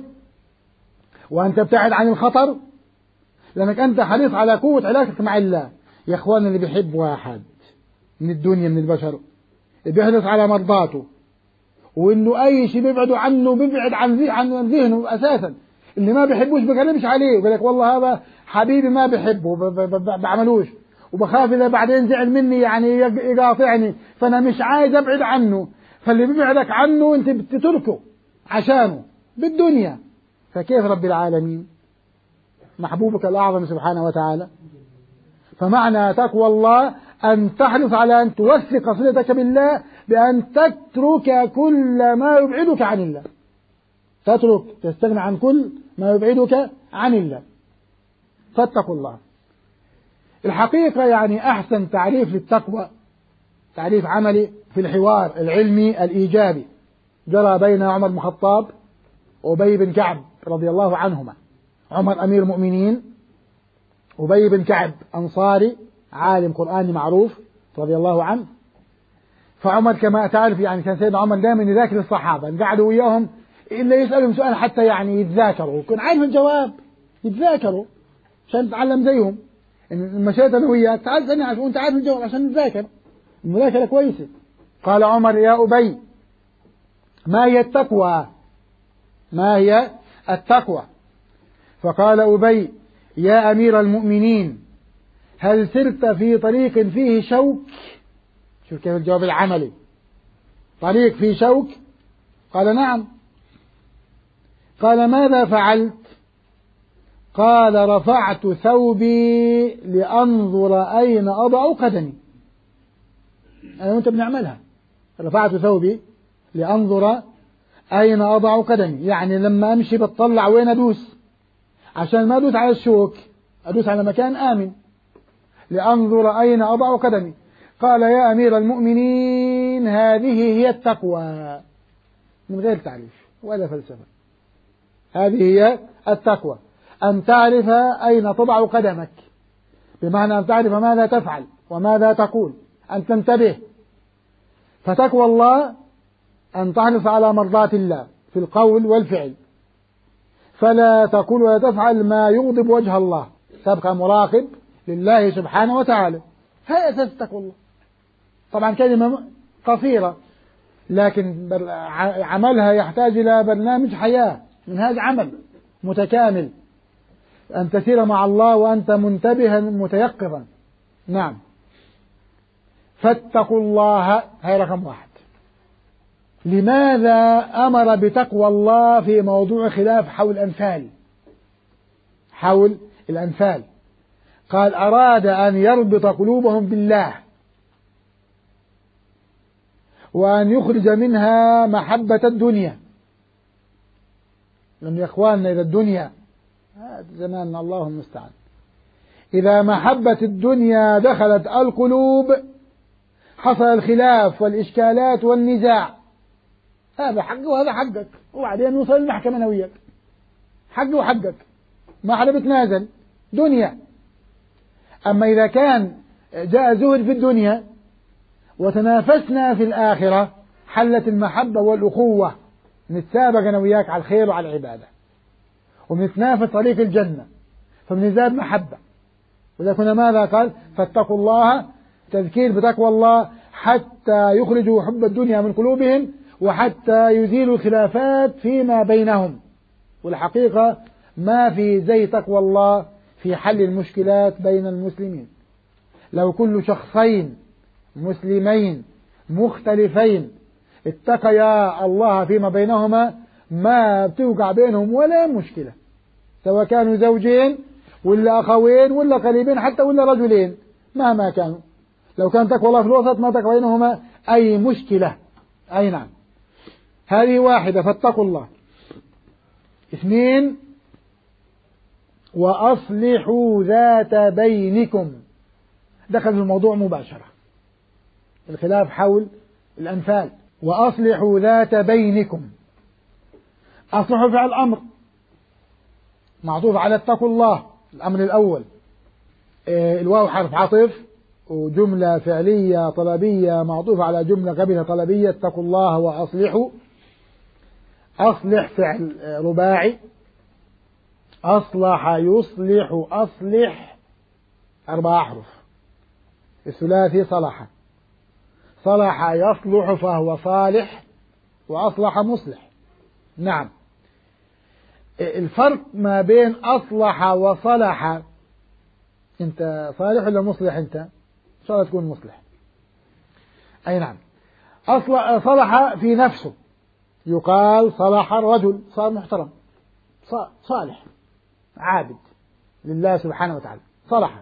[SPEAKER 2] وأن تبتعد عن الخطر، لأنك أنت حريص على قوة علاقتك مع الله. يا إخواننا اللي بيحب واحد من الدنيا من البشر بيحرص على مرضاته، وإنه أي شيء بيبعده عنه بيبعد عن عن ذهنه أساسا. اللي ما بيحبوش بيكلمش عليه ويقول لك والله هذا حبيبي ما بيحبه بعملوش، وبخاف إذا بعدين زعل مني يعني يقاطعني، فأنا مش عايز أبعد عنه. فاللي بيبعدك عنه أنت بتتركه عشانه بالدنيا، فكيف رب العالمين محبوبك الأعظم سبحانه وتعالى؟ فمعنى تقوى الله أن تحرص على أن توثق صلتك بالله بأن تترك كل ما يبعدك عن الله، تترك تستغنى عن كل ما يبعدك عن الله. فاتقوا الله. الحقيقة يعني أحسن تعريف للتقوى تعريف عملي في الحوار العلمي الإيجابي جرى بين عمر بن الخطاب وأبي بن كعب رضي الله عنهما. عمر أمير المؤمنين، أبي بن كعب أنصاري عالم قرآني معروف رضي الله عنه. فعمر كما تعرف يعني كان سيدنا عمر دائما يذاكر الصحابة، قعدوا وياهم إلا يسألهم سؤال حتى يعني يتذاكروا، يكون عارف الجواب يتذاكروا عشان نتعلم زيهم. إن مشيت أنا وياك تعال سألني عشان أنت عارف الجواب عشان نتذاكر، المذاكرة كويسة. قال عمر يا أبي ما هي التقوى؟ ما هي التقوى؟ فقال أبي يا أمير المؤمنين هل سرت في طريق فيه شوك؟ شوف كيف الجواب العملي، طريق فيه شوك؟ قال نعم. قال ماذا فعلت؟ قال رفعت ثوبي لأنظر أين أضع قدمي. أنا وأنت بنعملها، رفعت ثوبي لأنظر أين أضع قدمي، يعني لما أمشي بتطلع وين أدوس عشان ما أدوس على الشوك، أدوس على مكان آمن، لأنظر أين أضع قدمي. قال يا أمير المؤمنين هذه هي التقوى، من غير تعريف ولا فلسفة. هذه هي التقوى، أن تعرف أين تضع قدمك، بمعنى أن تعرف ماذا تفعل وماذا تقول، أن تنتبه. فتقوى الله أن تحرص على مرضاة الله في القول والفعل، فلا تقول ولا تفعل ما يغضب وجه الله، تبقى مراقب لله سبحانه وتعالى. هذا أساس تقوى الله. طبعا كلمة قصيرة لكن عملها يحتاج إلى برنامج حياة، منهاج عمل متكامل، أن تسير مع الله وأنت منتبها متيقظا. نعم، فاتقوا الله، هي رقم واحد. لماذا أمر بتقوى الله في موضوع خلاف حول الأنفال؟ حول الأنفال قال أراد أن يربط قلوبهم بالله وأن يخرج منها محبة الدنيا. لأن يا إخواننا إذا الدنيا زمان الله المستعان، إذا محبة الدنيا دخلت القلوب حصل الخلاف والإشكالات والنزاع، هذا حقه وهذا حقك، وبعدين نوصل المحكمة أنا وياك، حقه وحقك، ما حدا بتنازل، دنيا. أما إذا كان جاء زهد في الدنيا وتنافسنا في الآخرة حلت المحبة والأخوة، نتسابق أنا وياك على الخير وعلى العبادة ونتنافس طريق الجنة، فبنزداد محبة. وإذا كنا ماذا قال؟ فاتقوا الله، تذكير بتقوى الله حتى يخرجوا حب الدنيا من قلوبهم وحتى يزيلوا الخلافات فيما بينهم. والحقيقة ما في زي تقوى الله في حل المشكلات بين المسلمين. لو كل شخصين مسلمين مختلفين اتقيا الله فيما بينهما ما بتوقع بينهم ولا مشكلة، سواء كانوا زوجين ولا أخوين ولا قريبين حتى ولا رجلين مهما كانوا، لو كان تقوى الله في الوسط ما تقوى بينهما أي مشكلة. أي نعم، هذه واحدة، فاتقوا الله. اثنين، وأصلحوا ذات بينكم، دخل في الموضوع مباشرة، الخلاف حول الأنفال. وأصلحوا ذات بينكم، أصلحوا فعل الأمر معطوف على اتقوا الله، الأمر الأول. الواو حرف عطف وجملة فعلية طلبية معطوفة على جملة قبلها طلبية، اتقوا الله وأصلحوا. أصلح فعل رباعي، أصلح يصلح أصلح أربع أحرف. الثلاثي صلح، صلح يصلح فهو صالح، وأصلح مصلح. نعم، الفرق ما بين أصلح وصلح، أنت صالح ولا مصلح؟ أنت إن شاء الله تكون مصلح. أي نعم. أصلح صلح في نفسه، يقال صلح الرجل، صار محترم، صالح عابد لله سبحانه وتعالى، صلح.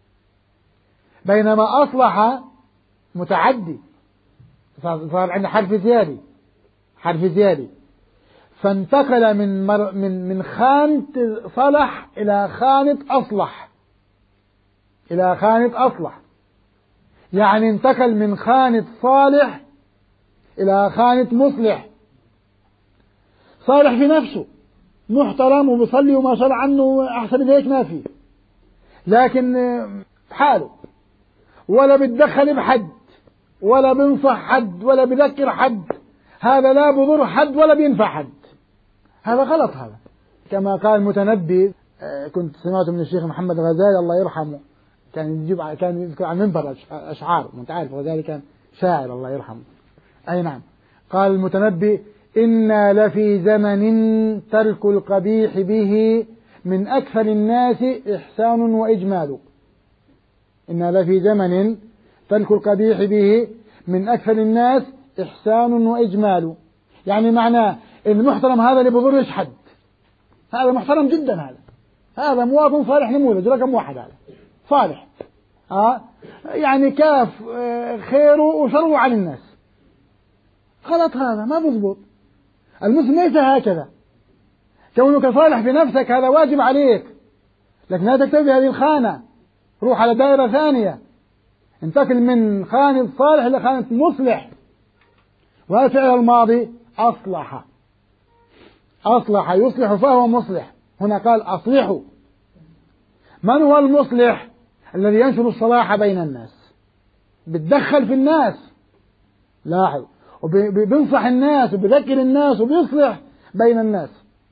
[SPEAKER 2] بينما أصلح متعدي، صار عندنا حرف زيادي، حرف زيادي، فانتقل من مر من من خانة صلح إلى خانة أصلح، إلى خانة أصلح، يعني انتقل من خانة صالح إلى خانة مصلح. صالح في نفسه محترم وبيصلي وما شاء الله عنه أحسن من هيك ما فيه، لكن حاله ولا بتدخل بحد ولا بنصح حد ولا بذكر حد، هذا لا بضر حد ولا بينفع حد، هذا غلط. هذا كما قال المتنبي، كنت سمعته من الشيخ محمد غزالي الله يرحمه، كان يجيب كان يذكر عن منبر أشعار، وأنت عارف غزالي كان شاعر الله يرحمه. أي نعم. قال المتنبي: إنا لفي زمن ترك القبيح به من أكثر الناس إحسان وإجمال. إنا لفي زمن ترك القبيح به من أكثر الناس إحسان وإجمال، يعني معناه المحترم هذا اللي بضرش حد، هذا محترم جدا، هذا هذا مواطن صالح نموذج رقم واحد، هذا صالح، آه يعني كاف خيره وشره عن الناس. غلط، هذا ما بضبط. المسلم ليس هكذا، كونك صالح في نفسك هذا واجب عليك، لكن لا تكتفي هذه الخانة، روح على دائرة ثانية، انتقل من خانة صالح إلى خانة مصلح. وهذا فعل الماضي أصلح، أصلح يصلح فهو مصلح. هنا قال أصلحوا. من هو المصلح؟ الذي ينشر الصلاح بين الناس، بتدخل في الناس، لاحظ، وبينصح الناس وبيذكر الناس وبيصلح بين الناس.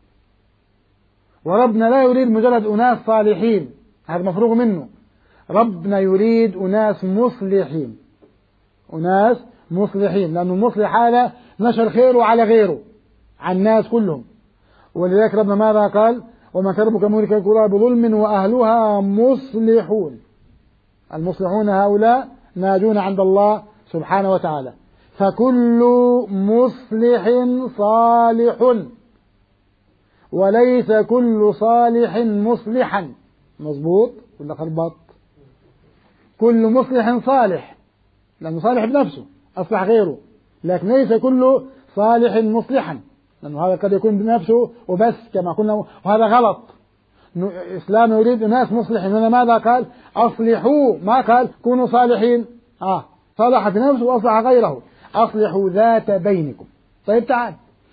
[SPEAKER 2] وربنا لا يريد مجرد أناس صالحين، هذا مفروغ منه، ربنا يريد أناس مصلحين، أناس مصلحين، لأنه المصلح هذا نشر خيره على غيره، على الناس كلهم. ولذلك ربنا ماذا قال؟ وما كان ربك مهلك القرى بظلم وأهلها مصلحون. المصلحون هؤلاء ناجون عند الله سبحانه وتعالى. فكل مصلح صالح، وليس كل صالح مصلحا. مظبوط ولا خربط؟ كل مصلح صالح، لأنه صالح بنفسه أصلح غيره، لكن ليس كل صالح مصلحا، لأنه هذا قد يكون بنفسه وبس كما قلنا، وهذا غلط. الإسلام يريد ناس مصلحين. هنا ماذا قال؟ أصلحوا، ما قال كونوا صالحين. آه صلح في نفسه وأصلح غيره. أصلحوا ذات بينكم. طيب تعال،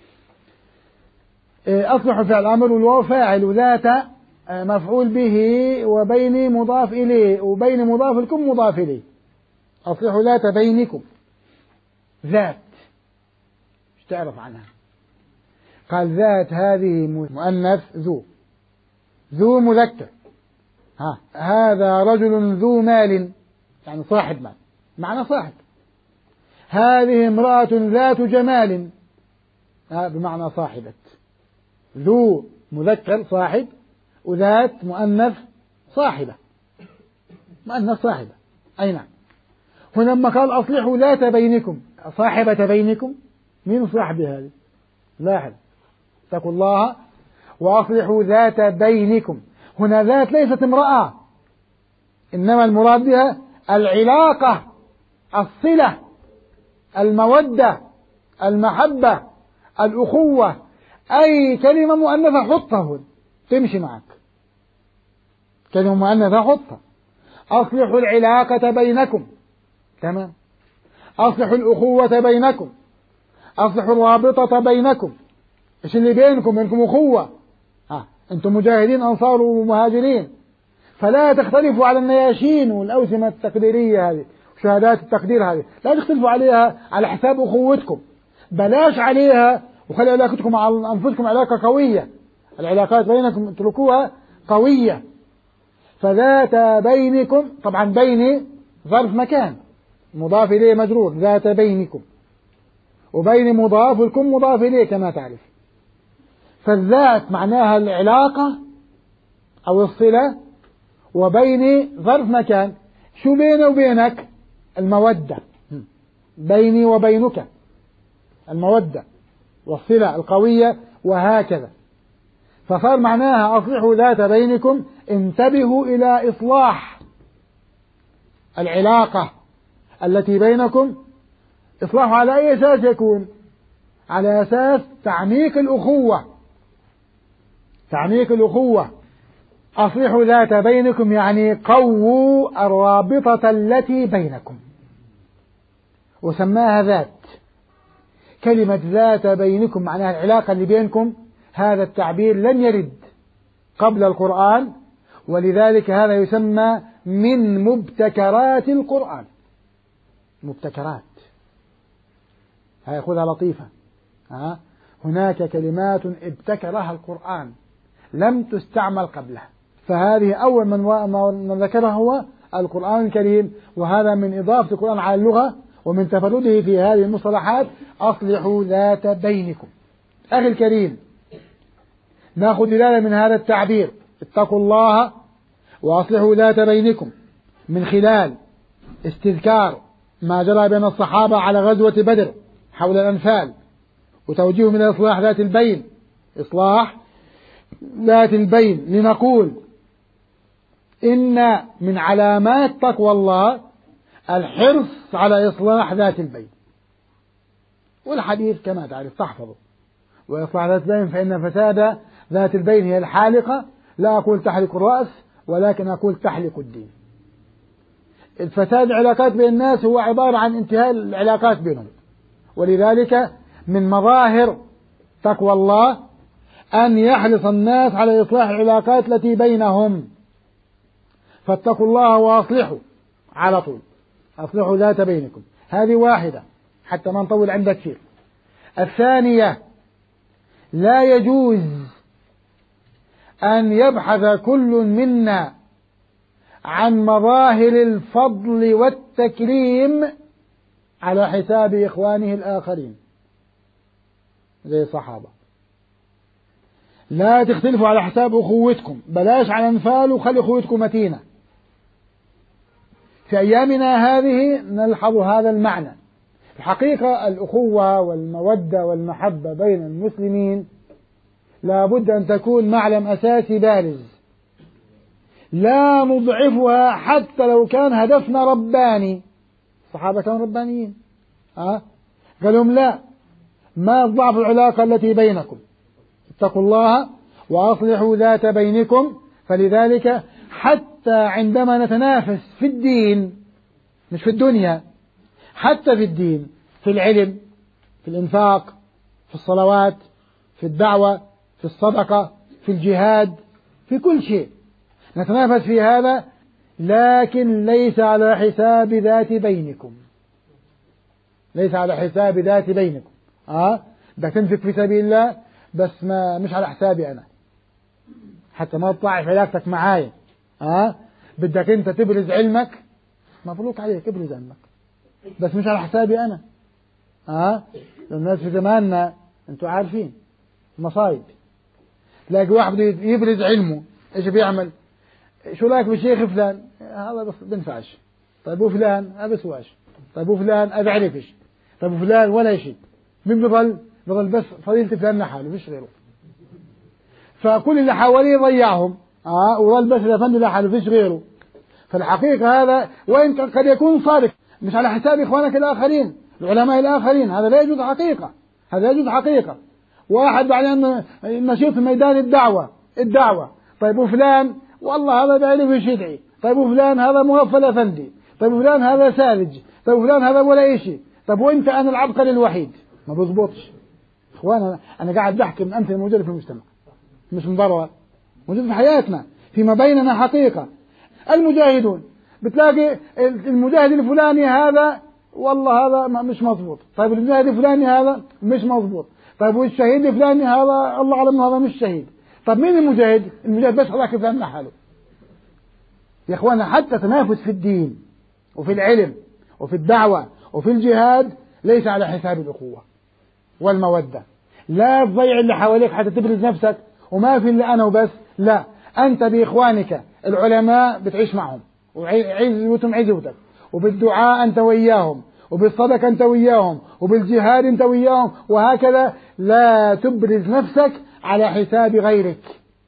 [SPEAKER 2] أصلحوا فعل الأمر، والواو فاعل، ذات مفعول به، وبين مضاف إليه، وبين مضاف لكم مضاف إليه. أصلحوا ذات بينكم. ذات ايش تعرف عنها؟ قال ذات هذه مؤنث ذو، ذو مذكر. ها هذا رجل ذو مال، يعني صاحب مال، معنى صاحب. هذه امرأة ذات جمال، ها بمعنى صاحبة. ذو مذكر صاحب، وذات مؤنث صاحبة، مؤنث صاحبة. أي نعم. هنا لما قال أصلحوا ذات بينكم، صاحبة بينكم، مين صاحبة هذه؟ لاحظ، اتقوا الله وأصلحوا ذات بينكم. هنا ذات ليست امرأة، إنما المراد بها العلاقة، الصلة، المودة، المحبة، الأخوة. أي كلمة مؤنثة حطها تمشي معك، كلمة مؤنثة حطها. أصلحوا العلاقة بينكم، تمام. أصلحوا الأخوة بينكم، أصلحوا الرابطة بينكم. إيش اللي بينكم؟ بينكم أخوة، آه. أنتم مجاهدين أنصار ومهاجرين، فلا تختلفوا على النياشين والأوسمة التقديرية هذه وشهادات التقدير هذه، لا تختلفوا عليها على حساب أخوتكم، بلاش عليها، وخلي علاقتكم مع أنفسكم علاقة قوية، العلاقات بينكم اتركوها قوية. فذات بينكم، طبعا بين ظرف مكان مضاف إليه مجرور، ذات بينكم، وبين مضاف لكم مضاف إليه كما تعرف. فالذات معناها العلاقة أو الصلة، وبين ظرف مكان. شو بيني وبينك؟ المودة، بيني وبينك المودة والصلة القوية، وهكذا. فصار معناها أصلحوا ذات بينكم، انتبهوا إلى إصلاح العلاقة التي بينكم. إصلاح على أي أساس يكون؟ على أساس تعميق الأخوة، تعميق الأخوة. أصلحوا ذات بينكم يعني قووا الرابطة التي بينكم، وسماها ذات. كلمة ذات بينكم معناها العلاقة اللي بينكم. هذا التعبير لم يرد قبل القرآن، ولذلك هذا يسمى من مبتكرات القرآن. مبتكرات هاي خذها لطيفة، ها؟ هناك كلمات ابتكرها القرآن لم تستعمل قبلها، فهذه أول من, من ذكرها هو القرآن الكريم. وهذا من إضافة القرآن على اللغة ومن تفرده في هذه المصطلحات. أصلحوا ذات بينكم. أخي الكريم، نأخذ دلالة من هذا التعبير اتقوا الله وأصلحوا ذات بينكم من خلال استذكار ما جرى بين الصحابة على غزوة بدر حول الأنفال، وتوجيههم إلى إصلاح ذات البين، إصلاح ذات البين. لنقول إن من علامات تقوى الله الحرص على إصلاح ذات البين، والحديث كما تعرف تحفظه: وإصلاح ذات البين فإن فساد ذات البين هي الحالقة، لا أقول تحلق الرأس ولكن أقول تحلق الدين. الفساد العلاقات بين الناس هو عبارة عن انتهاء العلاقات بينهم، ولذلك من مظاهر تقوى الله أن يحرص الناس على إصلاح العلاقات التي بينهم. فاتقوا الله وأصلحوا على طول، أصلحوا ذات بينكم. هذه واحدة حتى ما نطول عندك كثير. الثانية: لا يجوز أن يبحث كل منا عن مظاهر الفضل والتكريم على حساب إخوانه الآخرين زي الصحابة. لا تختلفوا على حساب أخوتكم، بلاش على أنفال وخلي أخوتكم متينة. في أيامنا هذه نلحظ هذا المعنى. الحقيقة الأخوة والمودة والمحبة بين المسلمين لا بد أن تكون معلم أساسي بارز، لا نضعفها حتى لو كان هدفنا رباني. الصحابة كانوا ربانيين، أه؟ قال لهم لا، ما تضعفوا العلاقة التي بينكم، اتقوا الله وأصلحوا ذات بينكم. فلذلك حتى عندما نتنافس في الدين، مش في الدنيا، حتى في الدين، في العلم، في الإنفاق، في الصلوات، في الدعوة، في الصدقة، في الجهاد، في كل شيء نتنافس في هذا، لكن ليس على حساب ذات بينكم، ليس على حساب ذات بينكم. آه بدك تنفق في سبيل الله بس ما مش على حسابي أنا، حتى ما تضعف علاقتك معايا. آه بدك أنت تبرز علمك، مبروك عليك ابرز علمك، بس مش على حسابي أنا. آه الناس في زماننا أنتوا عارفين مصايب، تلاقي واحد يبرز علمه إيش بيعمل؟ شو رايك بالشيخ فلان؟ هذا بس بنفعش. طيب وفلان ما بسواش. طيب وفلان ما بعرفش. طيب وفلان ولا شيء. مين بضل؟ بضل بس فضيلة فلان لحاله مش غيره. فكل اللي حواليه ضيعهم، اه وظل بس الأفندي لحاله فيش غيره. فالحقيقة هذا وإن قد يكون صادق مش على حساب إخوانك الآخرين، العلماء الآخرين، هذا لا يجوز حقيقة، هذا يجوز حقيقة. واحد بعدين نشيط في ميدان الدعوة الدعوة طيب وفلان والله هذا بعرف ايش يدعي. طيب وفلان هذا مغفل أفندي. طيب وفلان هذا ساذج. طيب وفلان هذا ولا شيء. طيب وانت انا العبقري الوحيد، ما بضبطش. إخوانا أنا قاعد بحكي من أمثلة موجودة في المجتمع مش من برا، موجود في حياتنا فيما بيننا حقيقة. المجاهدون بتلاقي المجاهد الفلاني هذا والله هذا مش مضبوط، طيب المجاهد الفلاني هذا مش مضبوط، طيب والشهيد الفلاني هذا الله أعلم هذا مش شهيد. طب مين المجاهد؟ المجاهد بس هذاك فلان لحاله. يا إخوانا حتى تنافس في الدين وفي العلم وفي الدعوة وفي الجهاد ليس على حساب الأخوة والمودة. لا تضيع اللي حواليك حتى تبرز نفسك وما في إلا أنا وبس، لا، أنت بإخوانك العلماء بتعيش معهم وعزوتهم عزوتك، وبالدعاء أنت وياهم، وبالصدقة أنت وياهم، وبالجهاد أنت وياهم، وهكذا. لا تبرز نفسك على حساب غيرك،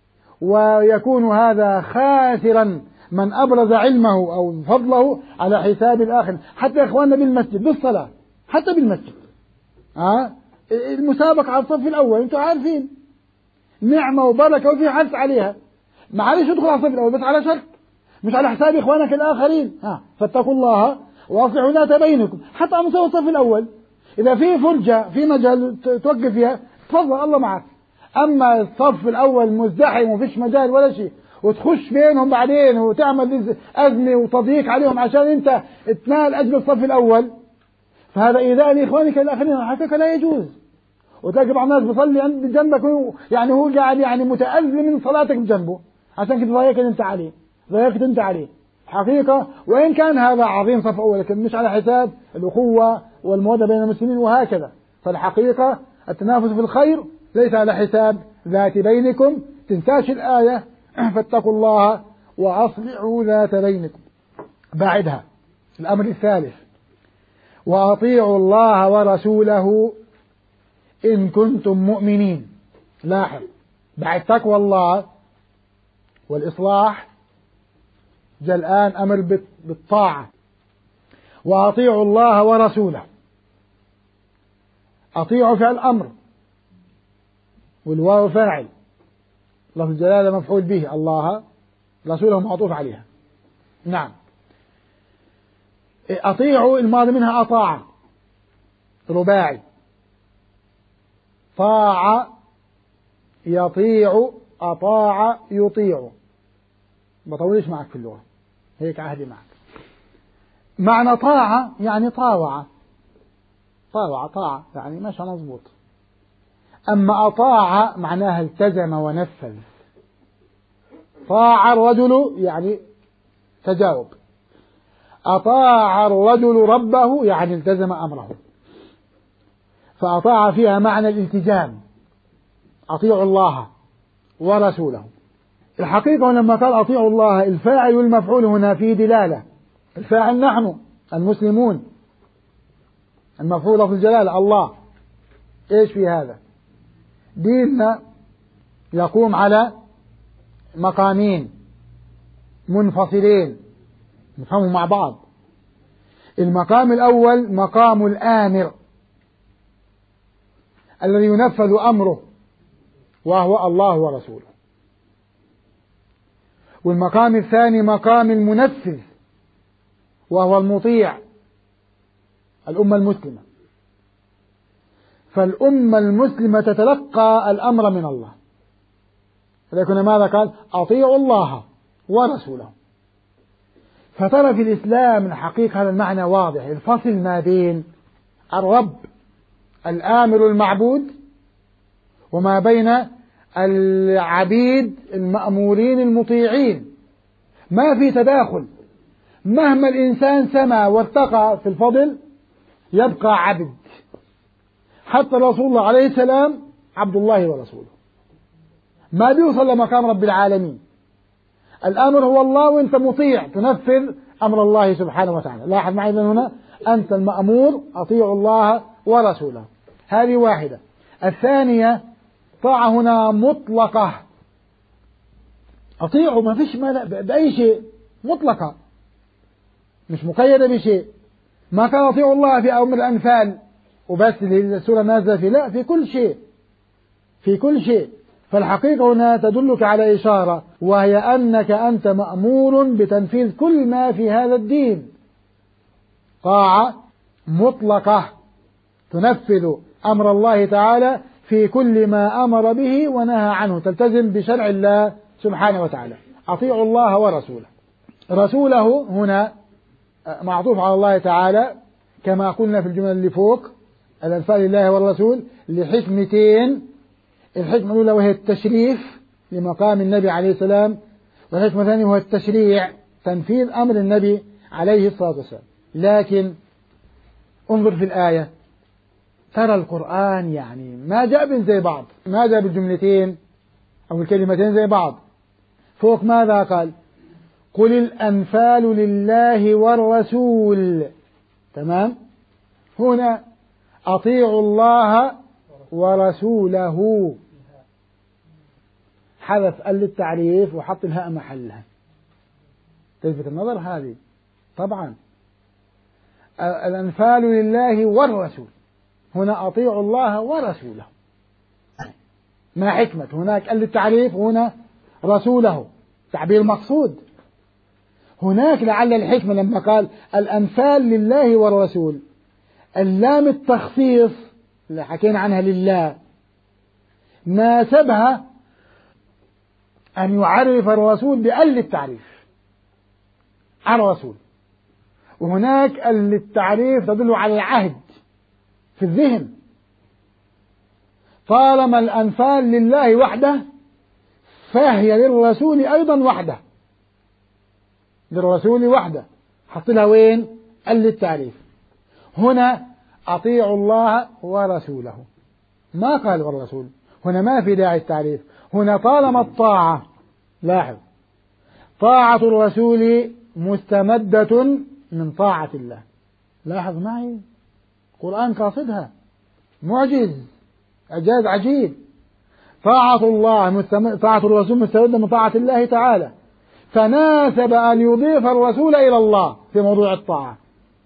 [SPEAKER 2] ويكون هذا خاسرا من أبرز علمه أو فضله على حساب الآخر. حتى إخواننا بالمسجد بالصلاة، حتى بالمسجد آه؟ المسابقة على الصف الأول أنتم عارفين نعمة وبركة وفي حث عليها، معلش ادخل على الصف الأول بس على شرط مش على حساب إخوانك الآخرين. ها فاتقوا الله وأصلحوا ذات بينكم. حتى على مستوى الصف الأول إذا في فرجة في مجال توقف فيها تفضل الله معك. أما الصف الأول مزدحم وفيش مجال ولا شيء وتخش بينهم بعدين وتعمل أزمة وتضييق عليهم عشان أنت تنال أجر الصف الأول، فهذا إيذاء لإخوانك الآخرين حقيقة لا يجوز. وتلاقي بعض الناس بيصلي عند جنبك يعني هو قاعد يعني متأذي من صلاتك بجنبه عشان كده ضايقت أنت عليه ضايقت أنت عليه حقيقة. وإن كان هذا عظيم صف أول لكن مش على حساب الأخوة والمودة بين المسلمين وهكذا. فالحقيقة التنافس في الخير ليس على حساب ذات بينكم. تنتاش الآية فاتقوا الله وأصلحوا ذات بينكم. بعدها الأمر الثالث وأطيعوا الله ورسوله إن كنتم مؤمنين. لاحظ بعد تقوى الله والإصلاح جاء الآن أمر بالطاعة. وأطيعوا الله ورسوله، أطيعوا فعل الأمر والواو فاعل، لفظ الجلالة مفعول به، الله رسوله معطوف عليها. نعم أطيعوا الماضي منها أطاع رباعي، طاع يطيع أطاع يطيع، بطولش معك في اللغة هيك عهدي معك. معنى طاعة يعني طاوع طاوع طاعة يعني ماشي مظبوط. أما أطاع معناها التزم ونفذ. طاع الرجل يعني تجاوب، أطاع الرجل ربه يعني التزم أمره. فأطاع فيها معنى الالتزام. أطيعوا الله ورسوله. الحقيقة لما قال أطيعوا الله الفاعل والمفعول هنا فيه دلالة. الفاعل نحن المسلمون، المفعول لفظ الجلالة الله. إيش في هذا؟ ديننا يقوم على مقامين منفصلين نفهمهم مع بعض. المقام الأول مقام الآمر الذي ينفذ أمره وهو الله ورسوله. والمقام الثاني مقام المنفذ وهو المطيع الأمة المسلمة. فالأمة المسلمة تتلقى الأمر من الله، لكن ماذا قال؟ أطيعوا الله ورسوله. فترى في الإسلام الحقيقة هذا المعنى واضح، الفصل ما بين الرب الآمر المعبود وما بين العبيد المأمورين المطيعين. ما في تداخل، مهما الإنسان سما وارتقى في الفضل يبقى عبد. حتى رسول الله عليه السلام عبد الله ورسوله، ما بيوصل لمقام رب العالمين. الأمر هو الله وأنت مطيع تنفذ أمر الله سبحانه وتعالى. لاحظ معي هنا أنت المأمور أطيعوا الله ورسوله، هذه واحدة. الثانية طاعة هنا مطلقة، أطيعوا ما فيش بأي شيء، مطلقة مش مقيدة بشيء. ما كان أطيعوا الله في أمر الأنفال وبس اللي السورة نازلة فيه، لا، في كل شيء في كل شيء. فالحقيقة هنا تدلك على إشارة، وهي أنك أنت مأمور بتنفيذ كل ما في هذا الدين. طاعة مطلقة تنفذ أمر الله تعالى في كل ما أمر به ونهى عنه، تلتزم بشرع الله سبحانه وتعالى. أطيعوا الله ورسوله. رسوله هنا معطوف على الله تعالى كما قلنا في الجمل اللي فوق، الأنفال لله والرسول لحكمتين. الحكمة الأولى وهي التشريف لمقام النبي عليه السلام، والحكمة الثانية وهو التشريع، تنفيذ أمر النبي عليه الصلاة والسلام. لكن انظر في الآية، ترى القرآن يعني ما جاء بين زي بعض، ما جاء بالجملتين أو الكلمتين زي بعض. فوق ماذا قال؟ قل الأنفال لله والرسول. تمام. هنا أطيعوا الله ورسوله، حذف ال التعريف وحط الهاء محلها. تلفت النظر هذه طبعا. الأنفال لله والرسول، هنا أطيعوا الله ورسوله. ما حكمة هناك ال التعريف وهنا رسوله، تعبير مقصود. هناك لعل الحكمة لما قال الأنفال لله والرسول، اللام التخصيص اللي حكينا عنها لله ناسبها أن يعرف الرسول بأل التعريف على الرسول، وهناك ال التعريف تدل على العهد في الذهن. طالما الأنفال لله وحده فهي للرسول أيضا وحده، للرسول وحده، حط لها وين؟ ال التعريف. هنا أطيعوا الله ورسوله، ما قال والرسول، هنا ما في داعي التعريف. هنا طالما الطاعة، لاحظ، طاعة الرسول مستمدة من طاعة الله. لاحظ معي، القرآن قاصدها، معجز، إعجاز عجيب. طاعة الله مستمد... طاعة الرسول مستمدة من طاعة الله تعالى، فناسب أن يضيف الرسول إلى الله في موضوع الطاعة.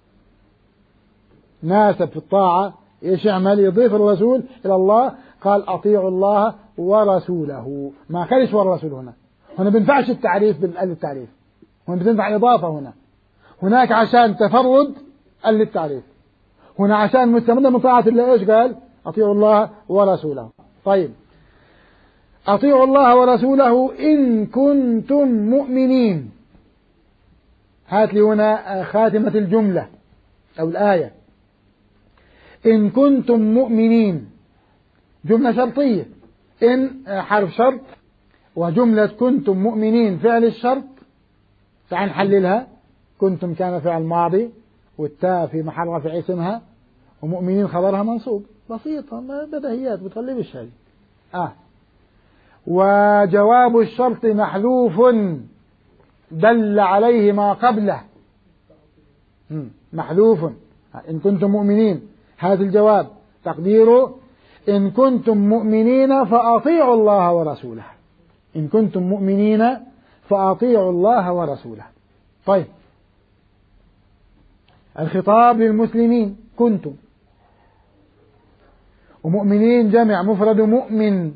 [SPEAKER 2] ناسب في الطاعة إيش يعمل؟ يضيف الرسول إلى الله. قال أطيعوا الله ورسوله، ما قالش والرسول. هنا هنا بينفعش التعريف بالال التعريف، هنا بتنفع إضافة. هنا هناك عشان تفرد ال التعريف، هنا عشان مستمدة من طاعة الله. إيش قال؟ أطيعوا الله ورسوله. طيب، أطيعوا الله ورسوله إن كنتم مؤمنين. هات لي هنا خاتمة الجملة أو الآية، إن كنتم مؤمنين، جملة شرطية، إن حرف شرط، وجملة كنتم مؤمنين فعل الشرط. تعال نحللها. كنتم كان فعل ماضي، والتاء في محل رفع اسمها، ومؤمنين خبرها منصوب. بسيطة، بدهيات، بتغلبش هذه. آه وجواب الشرط محذوف دل عليه ما قبله، محذوف. إن كنتم مؤمنين، هذا الجواب تقديره إن كنتم مؤمنين فأطيعوا الله ورسوله. إن كنتم مؤمنين فأطيعوا الله ورسوله. طيب، الخطاب للمسلمين كنتم، ومؤمنين جمع مفرد مؤمن،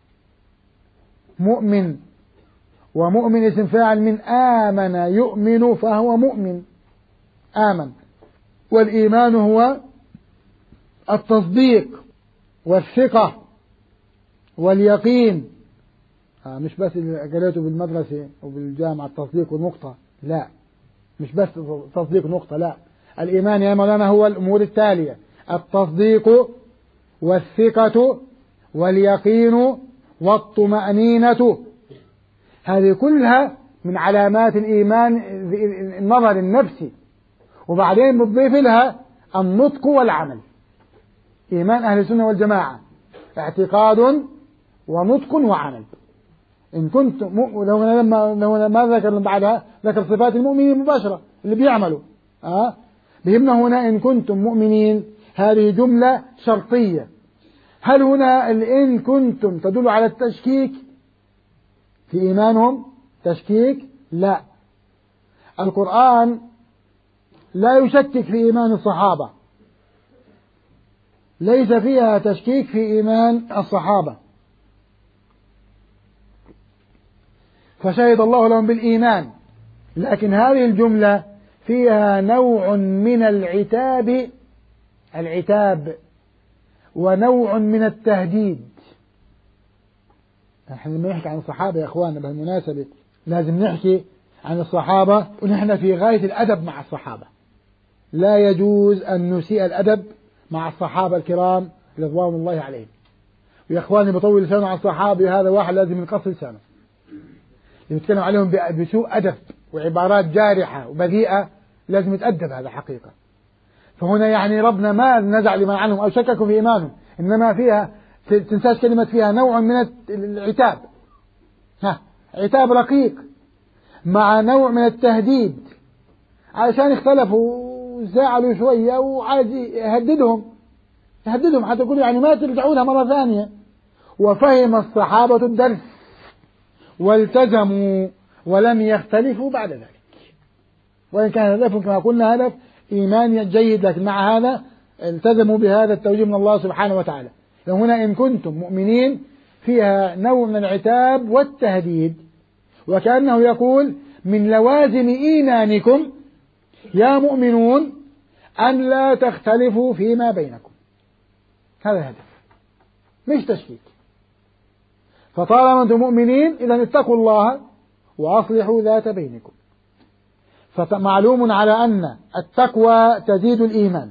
[SPEAKER 2] مؤمن، ومؤمن اسم فاعل من آمن يؤمن فهو مؤمن، آمن. والإيمان هو التصديق والثقة واليقين. آه مش بس اللي قريته بالمدرسة وبالجامعة التصديق والنقطة، لا، مش بس تصديق نقطة، لا. الإيمان يا مولانا هو الأمور التالية: التصديق والثقة واليقين والطمأنينة. هذه كلها من علامات الإيمان، النظر النفسي. وبعدين بتضيف لها النطق والعمل. إيمان أهل السنة والجماعة اعتقاد ونطق وعمل. إن كنت م... لو لما لو ما ذكر بعدها ذكر صفات المؤمنين مباشرة اللي بيعملوا. آه بهمنا هنا إن كنتم مؤمنين، هذه جملة شرطية. هل هنا إن كنتم تدل على التشكيك في إيمانهم؟ تشكيك؟ لا. القرآن لا يشكك في إيمان الصحابة، ليس فيها تشكيك في إيمان الصحابة، فشهد الله لهم بالإيمان. لكن هذه الجملة فيها نوع من العتاب، العتاب ونوع من التهديد. نحن لما نحكي عن الصحابة يا أخواننا بهالمناسبة لازم نحكي عن الصحابة ونحن في غاية الأدب مع الصحابة. لا يجوز أن نسيء الأدب مع الصحابة الكرام رضوان الله عليهم. ويا أخواني بطول لسانه عن الصحابة هذا واحد لازم ينقص لسانه، يتكلم عليهم بسوء أدب وعبارات جارحة وبذيئة، لازم يتأدب هذا حقيقة. فهنا يعني ربنا ما نزع لمن عنهم أو شككوا في إيمانهم، إنما فيها تنساش كلمة فيها نوع من العتاب، ها عتاب رقيق مع نوع من التهديد، علشان اختلفوا وزعلوا شوية وعايز يهددهم يهددهم حتى يقولوا يعني ما ترجعونها مرة ثانية. وفهم الصحابة الدرس والتزموا ولم يختلفوا بعد ذلك، وإن كان هدفهم كما قلنا هدف إيماني جيد، لكن مع هذا التزموا بهذا التوجيه من الله سبحانه وتعالى. هنا إن كنتم مؤمنين فيها نوع من العتاب والتهديد، وكأنه يقول من لوازم إيمانكم يا مؤمنون أن لا تختلفوا فيما بينكم. هذا الهدف مش تشكيك. فطالما أنتم مؤمنين إذن اتقوا الله وأصلحوا ذات بينكم. فمعلوم على أن التقوى تزيد الإيمان،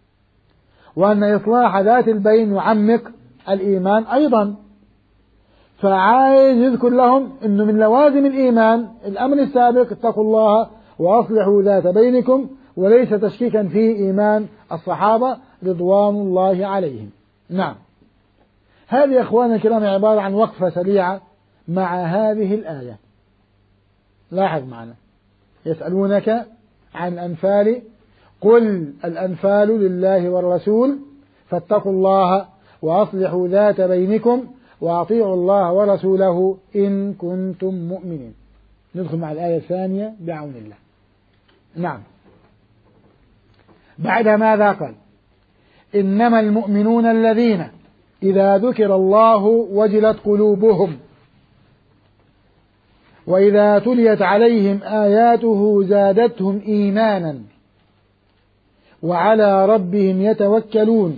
[SPEAKER 2] وأن إصلاح ذات البين يعمق الإيمان أيضا. فعايز يذكر لهم أنه من لوازم الإيمان الأمر السابق اتقوا الله وأصلحوا ذات بينكم، وليس تشكيكا في إيمان الصحابة رضوان الله عليهم. نعم، هذه أخواننا الكرام عبارة عن وقفة سريعة مع هذه الآية. لاحظ معنا، يسألونك عن الأنفال قل الأنفال لله والرسول فاتقوا الله وأصلحوا ذات بينكم وأطيعوا الله ورسوله إن كنتم مؤمنين. ندخل مع الآية الثانية بعون الله. نعم، بعد ماذا قال؟ إنما المؤمنون الذين إذا ذكر الله وجلت قلوبهم وإذا تليت عليهم آياته زادتهم إيمانا وعلى ربهم يتوكلون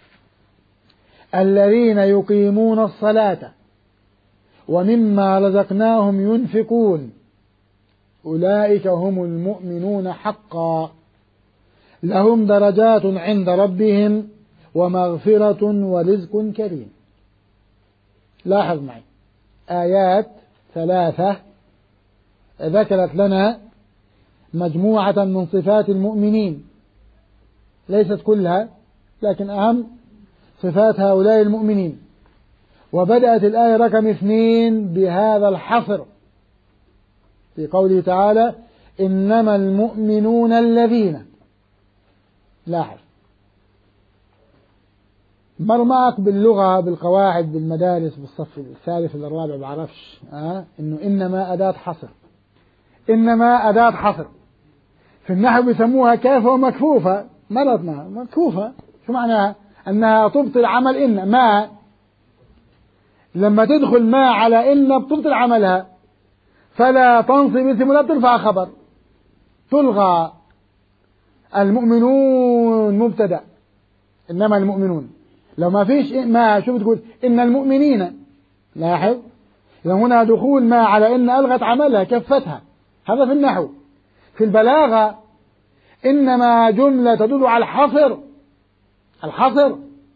[SPEAKER 2] الذين يقيمون الصلاة ومما رزقناهم ينفقون أولئك هم المؤمنون حقا لهم درجات عند ربهم ومغفرة ورزق كريم. لاحظ معي آيات ثلاثة ذكرت لنا مجموعة من صفات المؤمنين، ليست كلها لكن أهم صفات هؤلاء المؤمنين. وبدأت الآية رقم اثنين بهذا الحصر في قوله تعالى إنما المؤمنون الذين. لاحظ، مر معك باللغة بالقواعد بالمدارس بالصف الثالث ولا الرابع بعرفش أه؟ إنه إنما أداة حصر. إنما أداة حصر في النحو بيسموها كافة ومكفوفة. مرتنا مكفوفة شو معناها؟ أنها تبطل عمل إن. ما لما تدخل ما على إن بتبطل عملها، فلا تنصب اسم ولا ترفع خبر، تلغى. المؤمنون مبتدأ، إنما المؤمنون. لو ما فيش ما شو بتقول؟ إن المؤمنين. لاحظ، إذا هنا دخول ما على إن ألغت عملها كفتها. هذا في النحو. في البلاغة إنما جملة تدل على الحصر. الحصر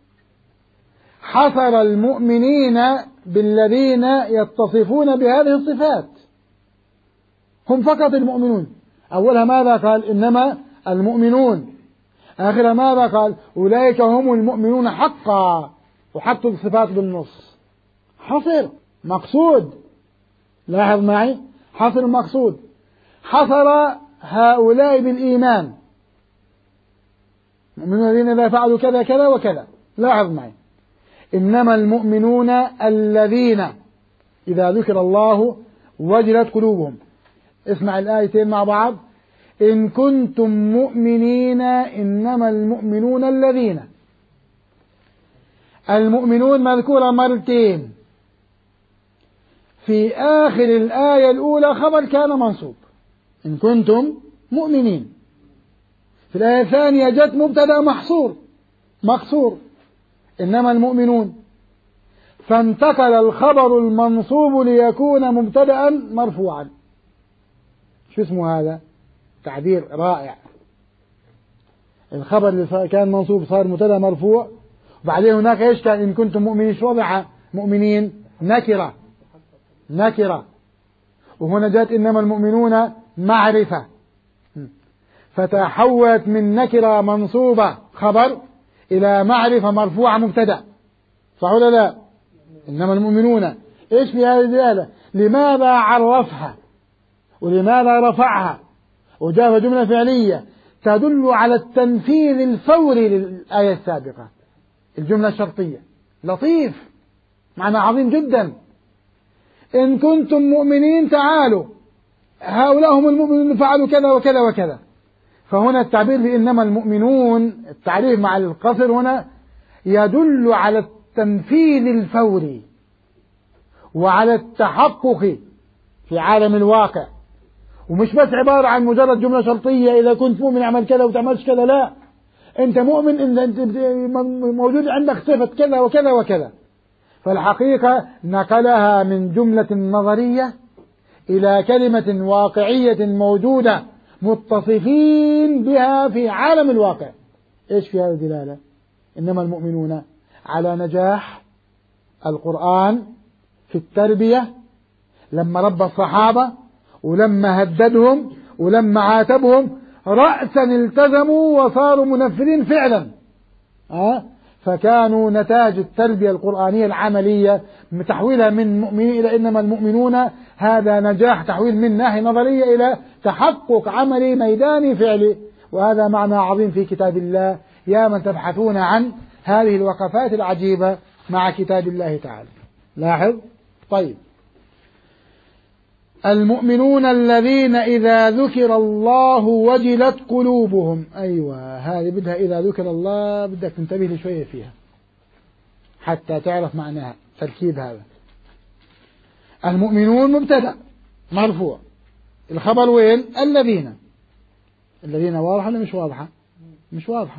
[SPEAKER 2] حصر المؤمنين بالذين يتصفون بهذه الصفات، هم فقط المؤمنون. أولها ماذا قال؟ إنما المؤمنون. آخرها ماذا قال؟ أولئك هم المؤمنون حقا، وحطوا الصفات بالنص. حصر مقصود. لاحظ معي، حصر مقصود. حصر هؤلاء بالإيمان، المؤمنون الذين إذا فعلوا كذا كذا وكذا. لاحظ معي، إنما المؤمنون الذين إذا ذكر الله وجلت قلوبهم. اسمع الآيتين مع بعض. إن كنتم مؤمنين إنما المؤمنون الذين. المؤمنون مذكورة مرتين، في آخر الآية الأولى خبر كان منصوب إن كنتم مؤمنين، في الآية الثانية جت مبتدأ محصور مقصور إنما المؤمنون، فانتقل الخبر المنصوب ليكون مبتدأ مرفوعا. شو اسمه هذا؟ تعبير رائع. الخبر اللي كان منصوب صار مبتدأ مرفوع، وبعدين هناك ايش كان؟ إن كنتم مؤمنين، شو وضعها؟ مؤمنين نكرة نكرة، وهنا جاءت إنما المؤمنون معرفة، فتحولت من نكرة منصوبة خبر إلى معرفة مرفوعة مبتدأ، صح ولا لا؟ إنما المؤمنون إيش في هذه الدلالة؟ لماذا عرفها ولماذا رفعها وجاء جملة فعلية تدل على التنفيذ الفوري للآية السابقة؟ الجملة الشرطية لطيف، معنى عظيم جدا. إن كنتم مؤمنين تعالوا، هؤلاء هم المؤمنون فعلوا كذا وكذا وكذا. فهنا التعبير بإنما المؤمنون، التعريف مع القصر هنا يدل على التنفيذ الفوري وعلى التحقق في عالم الواقع، ومش بس عبارة عن مجرد جملة شرطية إذا كنت مؤمن اعمل كذا وتعملش كذا، لا، أنت مؤمن إن أنت موجود عندك صفة كذا وكذا وكذا. فالحقيقة نقلها من جملة نظرية إلى كلمة واقعية موجودة متصفين بها في عالم الواقع. إيش في هذه الدلالة؟ إنما المؤمنون على نجاح القرآن في التربية، لما ربى الصحابة ولما هددهم ولما عاتبهم رأسا التزموا وصاروا منفذين فعلا. أه؟ فكانوا نتاج التربية القرآنية العملية تحويلها من مؤمنين إلى إنما المؤمنون، هذا نجاح تحويل من ناحية نظرية إلى تحقق عملي ميداني فعلي، وهذا معنى عظيم في كتاب الله. يا من تبحثون عن هذه الوقفات العجيبة مع كتاب الله تعالى. لاحظ. طيب، المؤمنون الذين إذا ذكر الله وجلت قلوبهم. أيوة، هذه بدها إذا ذكر الله بدك تنتبه لي شوية فيها حتى تعرف معناها، تركيب هذا. المؤمنون مبتدأ مرفوع، الخبر وين؟ الذين. الذين واضحة ولا مش واضحة؟ مش واضحة.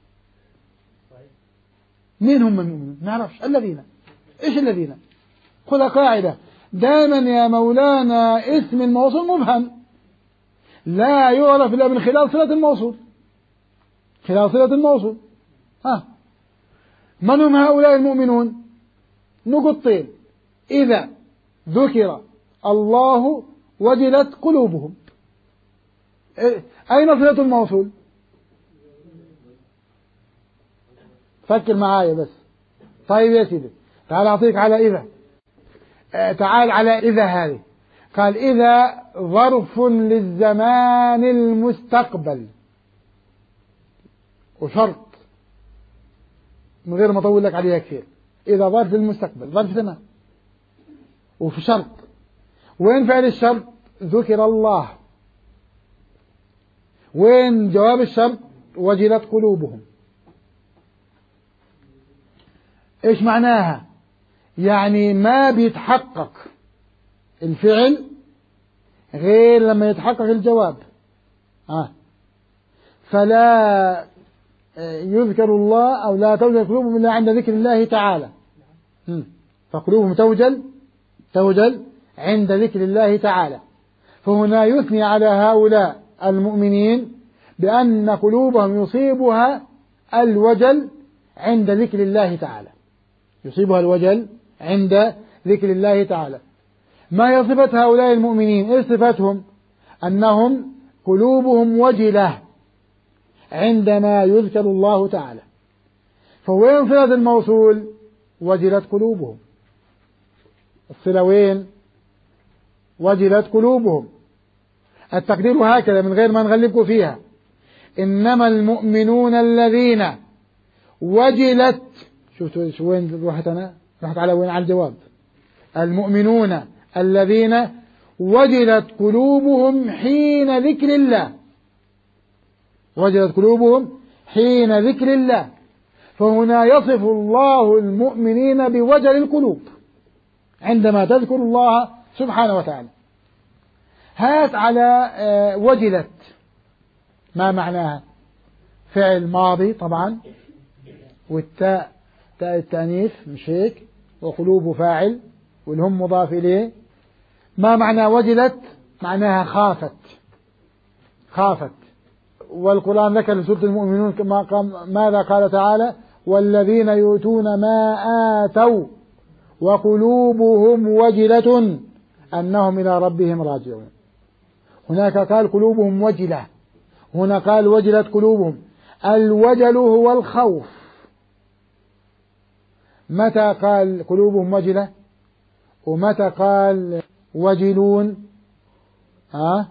[SPEAKER 2] مين هم المؤمنون؟ نعرفش. الذين. إيش الذين؟ خذ قاعدة دائما يا مولانا، اسم الموصول مبهم لا يعرف إلا من خلال صلة الموصول. خلال صلة الموصول. ها، من هم هؤلاء المؤمنون؟ نقطتين: إذا ذكر الله وجلت قلوبهم. أين صلة الموصول؟ فكر معايا بس. طيب يا سيدي، تعال أعطيك على إذا. تعال على إذا هذه. قال إذا ظرف للزمان المستقبل، وشرط من غير ما أطول لك عليها كثير. إذا ظرف للمستقبل، ظرف زمان وفي شرط. وين فعل الشرط؟ ذكر الله. وين جواب الشرط؟ وجلت قلوبهم. إيش معناها؟ يعني ما بيتحقق الفعل غير لما يتحقق الجواب. آه. فلا يذكر الله أو لا توجل قلوبهم إلا عند ذكر الله تعالى. فقلوبهم توجل توجل عند ذكر الله تعالى. فهنا يثني على هؤلاء المؤمنين بأن قلوبهم يصيبها الوجل عند ذكر الله تعالى. يصيبها الوجل عند ذكر الله تعالى. ما هي صفة هؤلاء المؤمنين؟ إيه صفتهم؟ أنهم قلوبهم وجلة عندما يذكر الله تعالى. فوين صلة الموصول؟ وجلت قلوبهم. الصلة وين؟ وجلت قلوبهم. التقدير هكذا من غير ما نغلبكم فيها: إنما المؤمنون الذين وجلت. شفتوا شو وين روحت أنا؟ رحت على وين؟ على الجواب. المؤمنون الذين وجلت قلوبهم حين ذكر الله. وجلت قلوبهم حين ذكر الله. فهنا يصف الله المؤمنين بوجل القلوب عندما تذكر الله سبحانه وتعالى. هات على وجلت، ما معناها؟ فعل ماضي طبعا، والتاء تاء التأنيث مش هيك، وقلوب فاعل والهم مضاف إليه. ما معنى وجلت؟ معناها خافت، خافت. والقرآن ذكر في سورة المؤمنون كما قام ماذا قال تعالى؟ والذين يؤتون ما آتوا وقلوبهم وجلة أنهم إلى ربهم راجعون. هناك قال قلوبهم وجلة، هنا قال وجلت قلوبهم. الوجل هو الخوف. متى قال قلوبهم وجلة ومتى قال وجلون؟ ها؟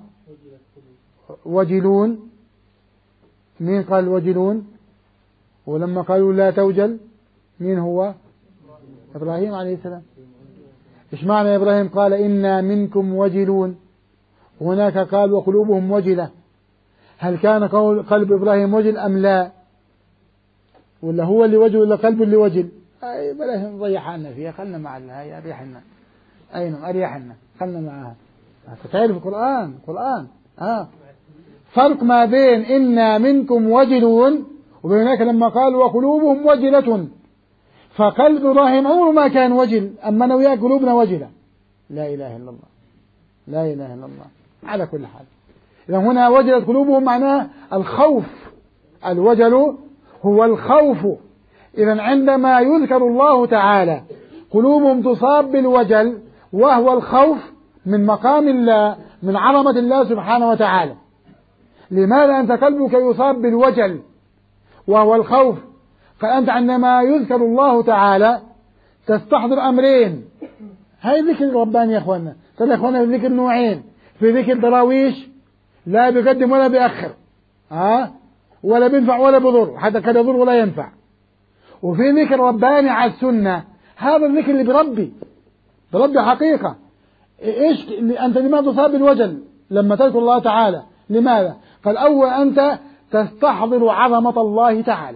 [SPEAKER 2] وجلون. مين قال وجلون؟ ولما قالوا لا توجل مين هو؟ إبراهيم عليه السلام. إيش معنى إبراهيم قال إنا منكم وجلون؟ هناك قال وقلوبهم وجلة. هل كان قلب إبراهيم وجل أم لا؟ ولا هو اللي وجل ولا قلبه اللي وجل؟ أي بلاش نضيع حالنا فيها، خلنا مع هاي أريحنا. أين أريحنا؟ خلنا معها. تعرف القرآن القرآن آه فرق ما بين إنا منكم وجلون وبين هناك لما قال وقلوبهم وجلة. فقلب إبراهيم عمره ما كان وجل، أما أنا وياك قلوبنا وجلة. لا إله إلا الله، لا إله إلا الله. على كل حال إذا هنا وجلت قلوبهم معناه الخوف. الوجل هو الخوف. إذا عندما يذكر الله تعالى قلوبهم تصاب بالوجل وهو الخوف من مقام الله، من عظمة الله سبحانه وتعالى. لماذا أنت قلبك يصاب بالوجل وهو الخوف؟ فأنت عندما يذكر الله تعالى تستحضر أمرين. هاي ذكر الرباني يا أخوانا. قال يا أخوانا الذكر نوعين، في ذكر دراويش لا بيقدم ولا بيأخر، ها، ولا بينفع ولا بضر، حتى كان يضر ولا ينفع. وفي ذكر رباني على السنة، هذا الذكر اللي بربي بربي حقيقة. إيش أنت لماذا تصاب بالوجل لما تذكر الله تعالى؟ لماذا؟ قال أول أنت تستحضر عظمة الله تعالى،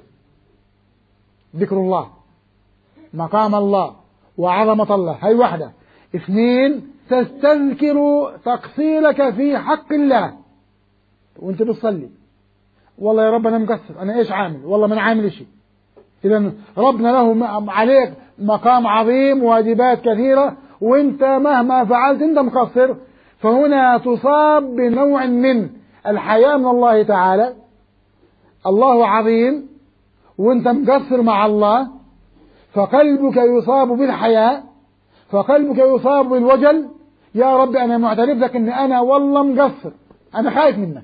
[SPEAKER 2] ذكر الله، مقام الله وعظمة الله، هاي واحدة. اثنين، تستذكر تقصيرك في حق الله وانت بتصلي. والله يا رب أنا مقصر، أنا إيش عامل؟ والله من عامل شيء. إذا ربنا له عليك مقام عظيم، واجبات كثيرة، وانت مهما فعلت انت مقصر. فهنا تصاب بنوع من الحياء من الله تعالى. الله عظيم وانت مقصر مع الله، فقلبك يصاب بالحياء، فقلبك يصاب بالوجل. يا رب أنا معترف لك أن أنا والله مقصر، أنا خايف منك.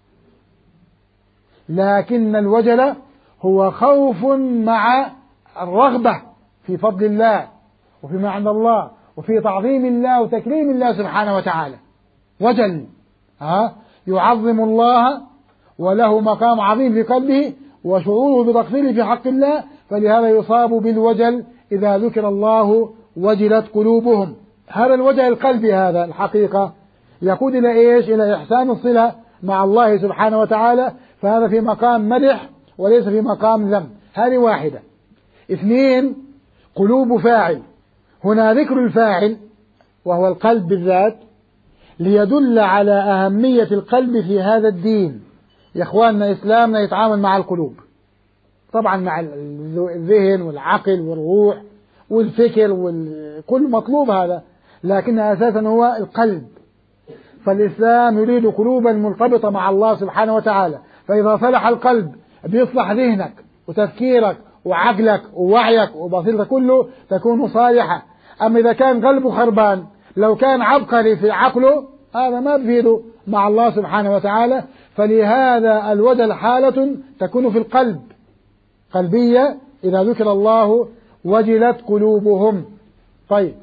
[SPEAKER 2] لكن الوجل هو خوف مع الرغبة في فضل الله وفيما عند الله وفي تعظيم الله وتكريم الله سبحانه وتعالى. وجل ها يعظم الله وله مقام عظيم في قلبه وشعوره بتقصيره في حق الله، فلهذا يصاب بالوجل إذا ذكر الله وجلت قلوبهم. هذا الوجل القلبي هذا الحقيقة يقود إلى إيش؟ إلى إحسان الصلة مع الله سبحانه وتعالى، فهذا في مقام مدح وليس في مقام ذم. هذه واحدة. اثنين، قلوب فاعل. هنا ذكر الفاعل وهو القلب بالذات ليدل على أهمية القلب في هذا الدين. يا إخواننا إسلامنا يتعامل مع القلوب، طبعا مع الذهن والعقل والروح والفكر وكل مطلوب هذا، لكن أساسا هو القلب. فالإسلام يريد قلوبا مرتبطة مع الله سبحانه وتعالى. فإذا صلح القلب بيصلح ذهنك وتفكيرك وعقلك ووعيك وبصيرتك كله تكون صالحة. أما إذا كان قلبه خربان، لو كان عبقري في عقله، هذا ما بفيده مع الله سبحانه وتعالى. فلهذا الوجل حالة تكون في القلب قلبية، إذا ذكر الله وجلت قلوبهم. طيب،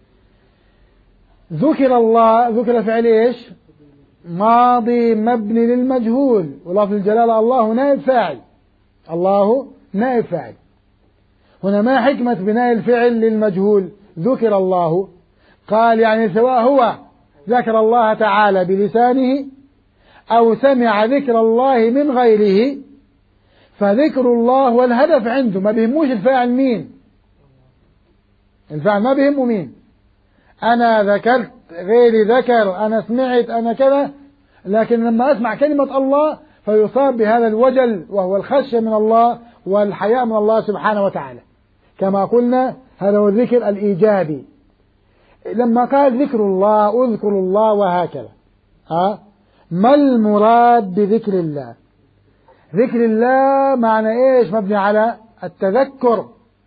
[SPEAKER 2] ذكر الله، ذكر فعل إيش؟ ماضي مبني للمجهول، ولفظ الجلالة الله نائب فاعل، الله نائب فاعل. هنا ما حكمة بناء الفعل للمجهول؟ ذكر الله، قال يعني سواء هو ذكر الله تعالى بلسانه أو سمع ذكر الله من غيره، فذكر الله والهدف عنده، ما بيهموش الفاعل مين. الفاعل ما بيهمه مين، أنا ذكرت غيري ذكر، أنا سمعت، أنا كذا. لكن لما أسمع كلمة الله فيصاب بهذا الوجل وهو الخشية من الله والحياء من الله سبحانه وتعالى. كما قلنا هذا هو الذكر الإيجابي. لما قال ذكر الله اذكر الله وهكذا، ها ما المراد بذكر الله؟ ذكر الله معنى ايش؟ مبني على التذكر.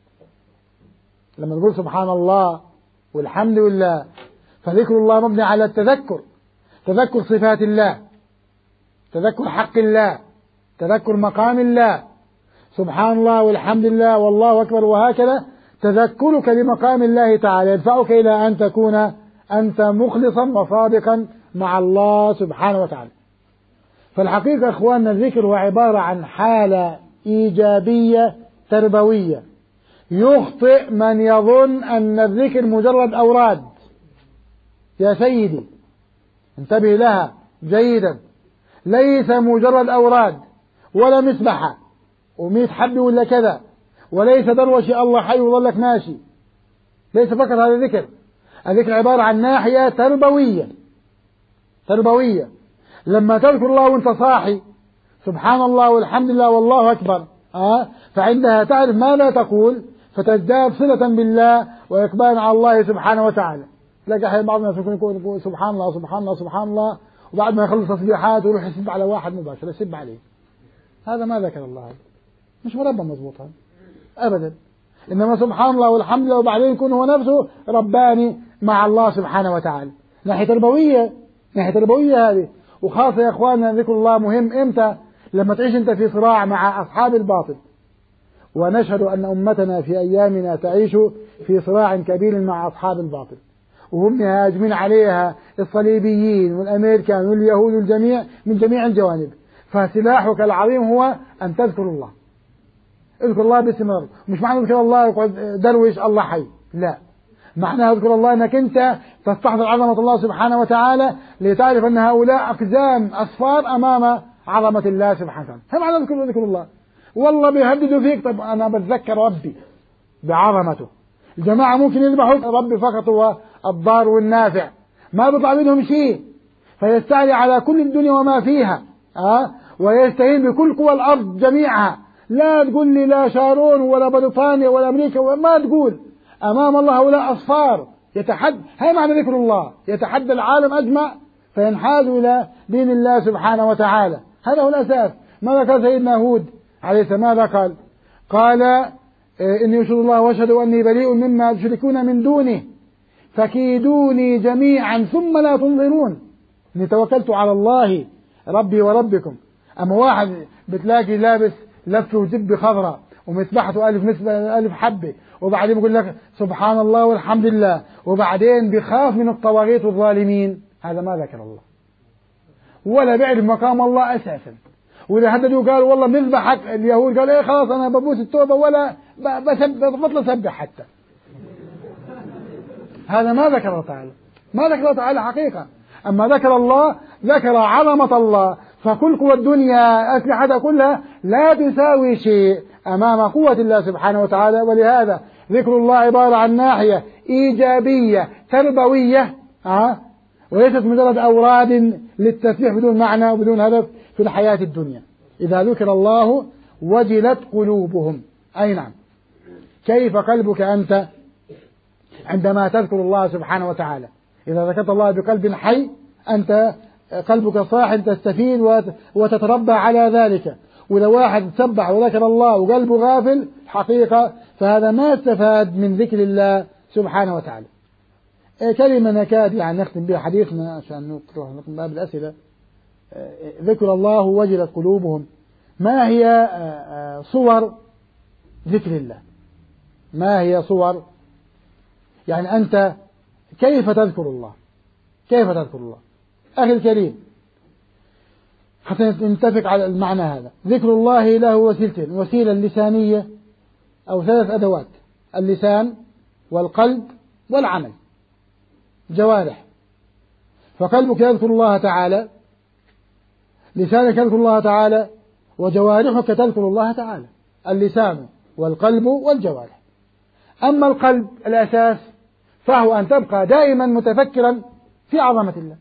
[SPEAKER 2] لما نقول سبحان الله والحمد لله فذكر الله مبني على التذكر، تذكر صفات الله، تذكر حق الله، تذكر مقام الله. سبحان الله والحمد لله والله أكبر وهكذا تذكرك لمقام الله تعالى يدفعك إلى أن تكون أنت مخلصا وصادقا مع الله سبحانه وتعالى. فالحقيقة أخواننا الذكر هو عبارة عن حالة إيجابية تربوية. يخطئ من يظن أن الذكر مجرد أوراد. يا سيدي انتبه لها جيدا، ليس مجرد أوراد ولا مسبحة وميت حبي ولا كذا، وليس دروشي الله حي وظلك ماشي، ليس فقط هذا ذكر. الذكر عبارة عن ناحية تربوية تربوية. لما تذكر الله وانت صاحي سبحان الله والحمد لله والله أكبر، آه فعندها تعرف ماذا تقول فتزداد صلة بالله وإقبال على الله سبحانه وتعالى. تلاقي أحيانا بعض الناس يقول سبحان الله سبحان الله سبحان الله، وبعد ما يخلص تصبيحات ويروح يسب على واحد مباشرة يسب عليه. هذا ما ذكر الله، مش مربى مضبوط هذا أبدا. إنما سبحان الله والحمد لله وبعدين يكون هو نفسه رباني مع الله سبحانه وتعالى. ناحية تربوية، ناحية تربوية هذه. وخاصة يا إخواننا ذكر الله مهم إمتى؟ لما تعيش أنت في صراع مع أصحاب الباطل. ونشهد أن أمتنا في أيامنا تعيش في صراع كبير مع أصحاب الباطل، وهم يهاجمون عليها الصليبيين والأمريكان واليهود والجميع من جميع الجوانب. فسلاحك العظيم هو أن تذكر الله. اذكر الله باستمرار. مش معنى اذكر الله يقعد درويش الله حي، لا، معناها اذكر الله أنك أنت تستحضر عظمة الله سبحانه وتعالى لتعرف أن هؤلاء أقزام أصفار أمام عظمة الله سبحانه وتعالى. هم معنى ذكر ذكر الله. والله بيهددوا فيك، طب أنا بتذكر ربي بعظمته. الجماعة ممكن يذبحوا ربي فقط هو الضار والنافع، ما بيطلع منهم شيء، فيستعلي على كل الدنيا وما فيها، أه؟ ويستهين بكل قوى الأرض جميعها. لا تقول لي لا شارون ولا بريطانيا ولا أمريكا، وما تقول أمام الله هؤلاء أصفار يتحدى. هاي معنى ذكر الله، يتحدى العالم أجمع فينحاز إلى دين الله سبحانه وتعالى. هذا هو الأساس. ماذا قال سيدنا هود عليه السلام؟ ماذا قال؟ قال إني أشهد الله وأشهد أني بريء مما تشركون من دونه فكيدوني جميعا ثم لا تنظرون إني توكلت على الله ربي وربكم. أما واحد بتلاقي لابس لفه وجب خضراء ومسبحته ألف ألف حبة، وبعدين بيقول لك سبحان الله والحمد لله، وبعدين بيخاف من الطواغيت والظالمين، هذا ما ذكر الله ولا بيعرف مقام الله أساسا. وإذا هددوا قالوا والله بنذبحك، اليهود قالوا إيه خلاص أنا ببوس التوبة ولا بطل أسبح حتى. هذا ما ذكر الله تعالى، ما ذكر الله تعالى حقيقة. أما ذكر الله ذكر عظمة الله، فكل قوة الدنيا أسلحتها كلها لا تساوي شيء أمام قوة الله سبحانه وتعالى. ولهذا ذكر الله عبارة عن ناحية إيجابية تربوية، أه؟ وليست مجرد أوراد للتسبيح بدون معنى وبدون هدف في الحياة الدنيا. إذا ذكر الله وجلت قلوبهم. أي نعم. كيف قلبك أنت عندما تذكر الله سبحانه وتعالى؟ إذا ذكرت الله بقلب حي أنت قلبك صاح تستفيد وتتربى على ذلك. وإذا واحد سبح وذكر الله وقلبه غافل حقيقة فهذا ما استفاد من ذكر الله سبحانه وتعالى. كلمة نكاد يعني نختم بها حديثنا عشان نروح نختم باب الأسئلة. ذكر الله وجلت قلوبهم. ما هي صور ذكر الله؟ ما هي صور؟ يعني أنت كيف تذكر الله؟ كيف تذكر الله؟ أخي الكريم، حتى نتفق على المعنى هذا. ذكر الله له وسيلتين: وسيلة لسانية أو ثلاث أدوات: اللسان والقلب والعمل، جوارح. فقلبك يذكر الله تعالى، لسانك يذكر الله تعالى، وجوارحك تذكر الله تعالى، اللسان والقلب والجوارح. أما القلب الأساس فهو أن تبقى دائما متفكرا في عظمة الله،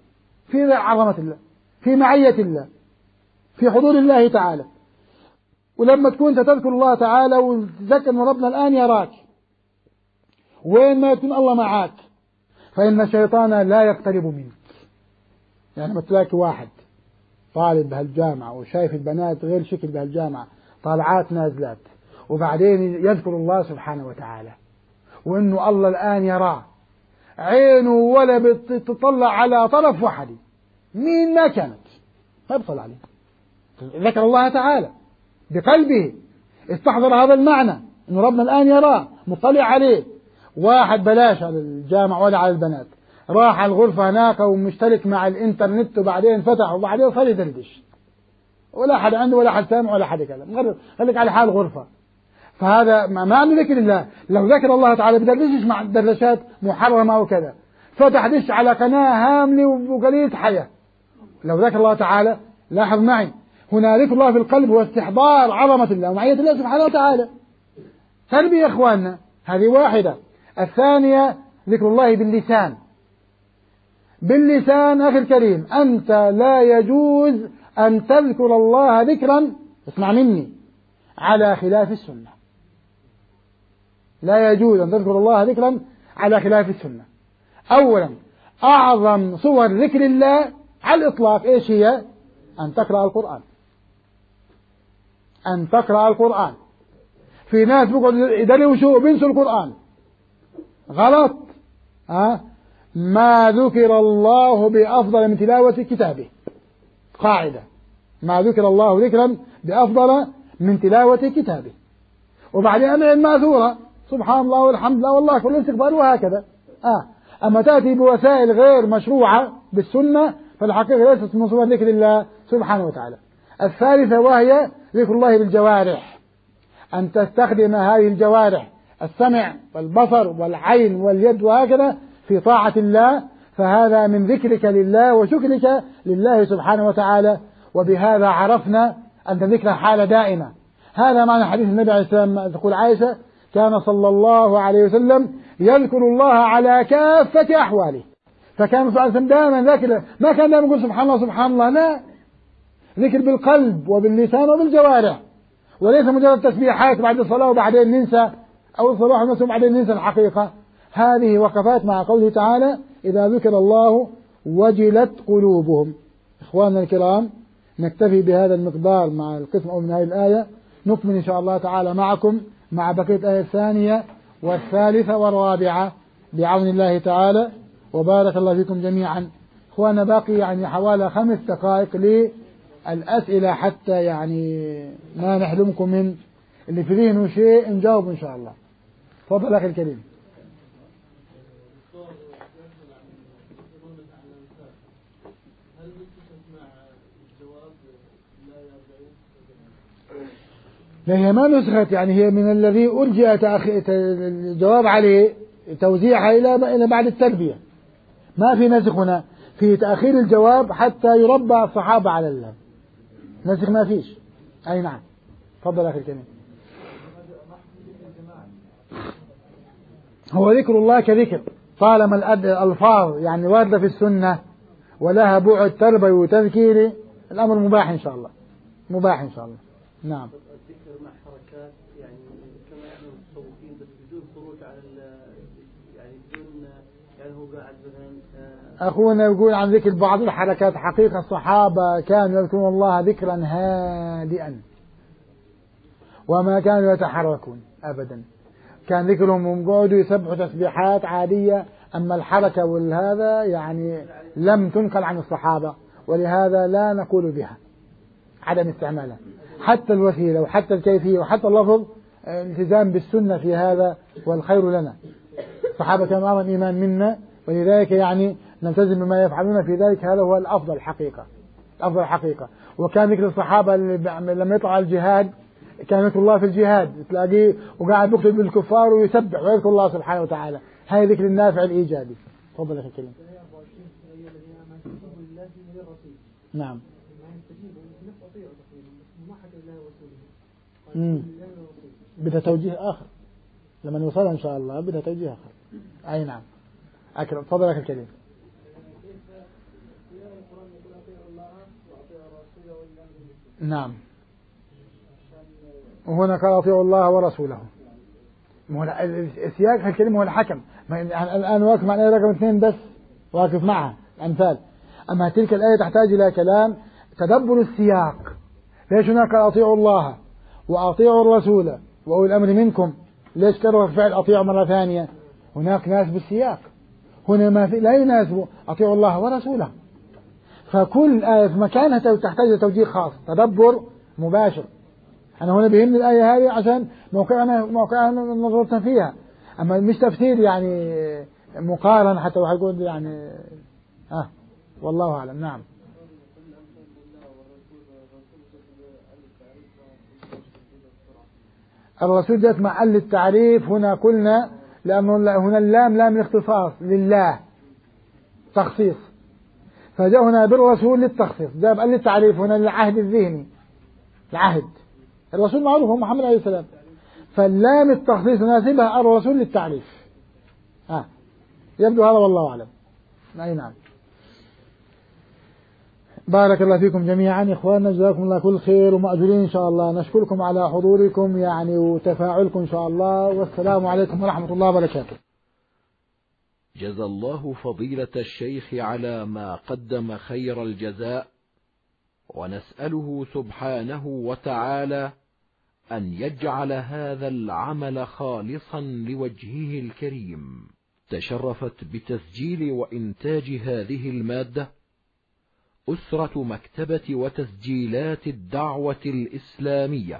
[SPEAKER 2] في عظمة الله، في معية الله، في حضور الله تعالى. ولما تكون تذكر الله تعالى وتذكر أن ربنا الآن يراك وين ما يكون الله معك، فإن الشيطان لا يقترب منك. يعني لما تلاقي واحد طالب بهالجامعة وشايف البنات غير شكل بهالجامعة طالعات نازلات، وبعدين يذكر الله سبحانه وتعالى وإنه الله الآن يراه، عينه ولا بتطلع على طرف واحد مين ما كانت ما بطلع عليه، ذكر الله تعالى بقلبه، استحضر هذا المعنى إنه ربنا الآن يراه مطلع عليه. واحد بلاش على الجامع ولا على البنات، راح على الغرفة هناك ومشترك مع الإنترنت وبعدين فتح وبعدين صار يدردش، ولا حد عنده ولا حد سامع ولا حد يكلم، خليك على حال غرفة. فهذا ما عنده ذكر الله. لو ذكر الله تعالى بدردش مع دردشات محرمة وكذا، فتح دش على قناة هاملة وقليلة حياة. لو ذكر الله تعالى، لاحظ معي هنا ذكر الله في القلب هو استحضار عظمة الله ومعية الله سبحانه وتعالى. تربية يا إخواننا، هذه واحدة. الثانية ذكر الله باللسان. باللسان أخي الكريم، أنت لا يجوز أن تذكر الله ذكرا، اسمع مني، على خلاف السنة. لا يجوز أن تذكر الله ذكرا على خلاف السنة. أولا أعظم صور ذكر الله على الإطلاق إيش هي؟ أن تقرأ القرآن. أن تقرأ القرآن. في ناس بيقعدوا يدلوا شو بينسوا القرآن، غلط. أه؟ ما ذكر الله بأفضل من تلاوة كتابه، قاعدة، ما ذكر الله ذكرا بأفضل من تلاوة كتابه. وبعدين أمر الماثورة، سبحان الله والحمد لله والله كل استغفار وهكذا. آه. أما تأتي بوسائل غير مشروعة بالسنة فالحقيقة ليست من صور ذكر الله سبحانه وتعالى. الثالثة وهي ذكر الله بالجوارح، أن تستخدم هذه الجوارح السمع والبصر والعين واليد وهكذا في طاعة الله، فهذا من ذكرك لله وشكرك لله سبحانه وتعالى. وبهذا عرفنا أن ذكر حال دائمة. هذا معنى حديث النبي عليه السلام، تقول عائشة: كان صلى الله عليه وسلم يذكر الله على كافة أحواله. فكان صلى الله عليه وسلم دائما ذاكر، ما كان دائما يقول سبحان الله سبحان الله، لا، ذكر بالقلب وباللسان وبالجوارح، وليس مجرد تسبيحات بعد الصلاة وبعدين ننسى، أو الصباح والمساء وبعدين ننسى الحقيقة. هذه وقفات مع قوله تعالى: إذا ذكر الله وجلت قلوبهم. إخواننا الكرام، نكتفي بهذا المقدار مع القسم أو من هذه الآية، نكمل إن شاء الله تعالى معكم مع بقية الآية الثانية والثالثة والرابعة بعون الله تعالى. وبارك الله فيكم جميعا. إخواننا باقي يعني حوالي خمس دقائق للأسئلة حتى يعني ما نحرمكم من اللي في ذهنه شيء نجاوب إن شاء الله. تفضل أخي الكريم. لا، هي ما نسخت، يعني هي من الذي أرجع الجواب عليه توزيعها إلى إلى بعد التربية. ما في نسخ هنا، في تأخير الجواب حتى يربى الصحابة على الله. نسخ ما فيش. أي نعم. تفضل أخي الكريم. هو ذكر الله كذكر طالما الألفاظ يعني واردة في السنة ولها بعد تربوي وتذكيري، الأمر مباح إن شاء الله، مباح إن شاء الله. نعم.
[SPEAKER 3] الذكر مع حركات يعني كما نحن متصوفين بس بدون خروج على يعني بدون يعني هو قاعد مثلا.
[SPEAKER 2] أخونا يقول عن ذكر بعض الحركات، حقيقة الصحابة كانوا يذكرون الله ذكرا هادئا وما كانوا يتحركون أبدا، كان ذكرهم يقعدوا يسبحوا تسبيحات عادية. أما الحركة والهذا يعني لم تنقل عن الصحابة، ولهذا لا نقول بها، عدم استعمالها. حتى الوسيلة وحتى الكيفية وحتى اللفظ التزام بالسنة في هذا والخير لنا. الصحابة كانوا أعظم إيمان منا، ولذلك يعني نلتزم بما يفعلون في ذلك، هذا هو الأفضل حقيقة، الأفضل حقيقة. وكان ذكر الصحابة لما يطلع الجهاد كان يذكر الله في الجهاد، تلاقيه وقاعد يكتب بالكفار ويسبح ويذكر الله سبحانه وتعالى. هذا ذكر النافع الإيجابي. تفضل أخي الكريم. نعم. امم بدها توجيه آخر لما نوصلها إن شاء الله، بدها توجيه آخر. أي نعم. أكرم. تفضل أخي الكريم. نعم. وهنا قال أطيعوا الله ورسوله. السياق الكلمة هو الحكم. الآن واقف مع الآية رقم اثنين بس، واقف معها أمثال. أما تلك الآية تحتاج إلى كلام تدبر السياق. ليش هناك قال أطيعوا الله وأطيعوا الرسول وأولي الأمر منكم؟ ليش كرر فعل أطيعوا مرة ثانية؟ هناك ناسب السياق، هنا ما في لا يناسب أطيعوا الله ورسوله. فكل آية في مكانها تحتاج لتوجيه خاص، تدبر مباشر. أنا هنا بيهمني الآية هذه عشان موقعنا موقعنا نظرتنا فيها، أما مش تفسير يعني مقارن حتى واحد يقول يعني آه والله أعلم. نعم. الرسول جاءت محل التعريف هنا قلنا لأنه هنا اللام لام الاختصاص لله تخصيص، فجاء هنا بالرسول للتخصيص، جاء بقى للتعريف هنا للعهد الذهني، العهد الرسول معروف هو محمد عليه السلام، فاللام التخصيص ناسبها الرسول للتعريف. آه. يبدو هذا والله أعلم. أي نعم. بارك الله فيكم جميعا إخواننا، جزاكم الله كل خير ومأجورين إن شاء الله. نشكركم على حضوركم يعني وتفاعلكم إن شاء الله، والسلام عليكم ورحمة الله وبركاته.
[SPEAKER 4] جزى الله فضيلة الشيخ على ما قدم خير الجزاء، ونسأله سبحانه وتعالى أن يجعل هذا العمل خالصا لوجهه الكريم. تشرفت بتسجيل وإنتاج هذه المادة أسرة مكتبة وتسجيلات الدعوة الإسلامية،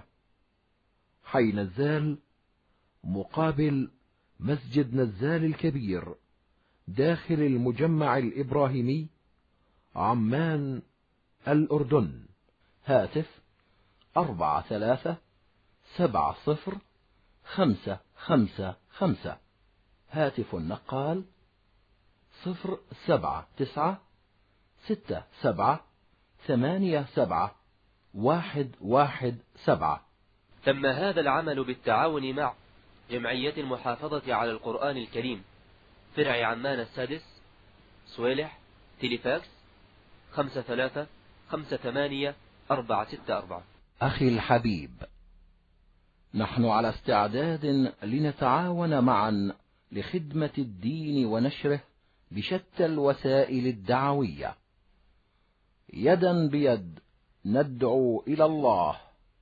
[SPEAKER 4] حي نزال مقابل مسجد نزال الكبير، داخل المجمع الإبراهيمي، عمان، الأردن. هاتف أربعة ثلاثة سبعة صفر خمسة خمسة خمسة. هاتف النقال صفر سبعة تسعة ستة سبعة ثمانية سبعة واحد واحد سبعة.
[SPEAKER 1] تم هذا العمل بالتعاون مع جمعية المحافظة على القرآن الكريم، فرع عمان السادس، صويلح، تليفاكس خمسة ثلاثة خمسة ثمانية أربعة ستة أربعة.
[SPEAKER 4] أخي الحبيب، نحن على استعداد لنتعاون معا لخدمة الدين ونشره بشتى الوسائل الدعوية. يدا بيد ندعو إلى الله،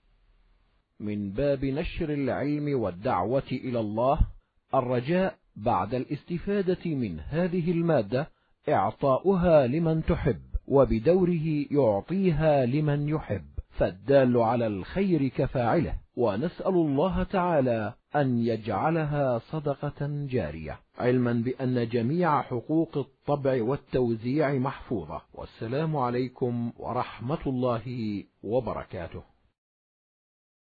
[SPEAKER 4] من باب نشر العلم والدعوة إلى الله. الرجاء بعد الاستفادة من هذه المادة إعطاؤها لمن تحب، وبدوره يعطيها لمن يحب، فالدال على الخير كفاعله. ونسأل الله تعالى أن يجعلها صدقة جارية، علما بأن جميع حقوق الطبع والتوزيع محفوظة. والسلام عليكم ورحمة الله وبركاته.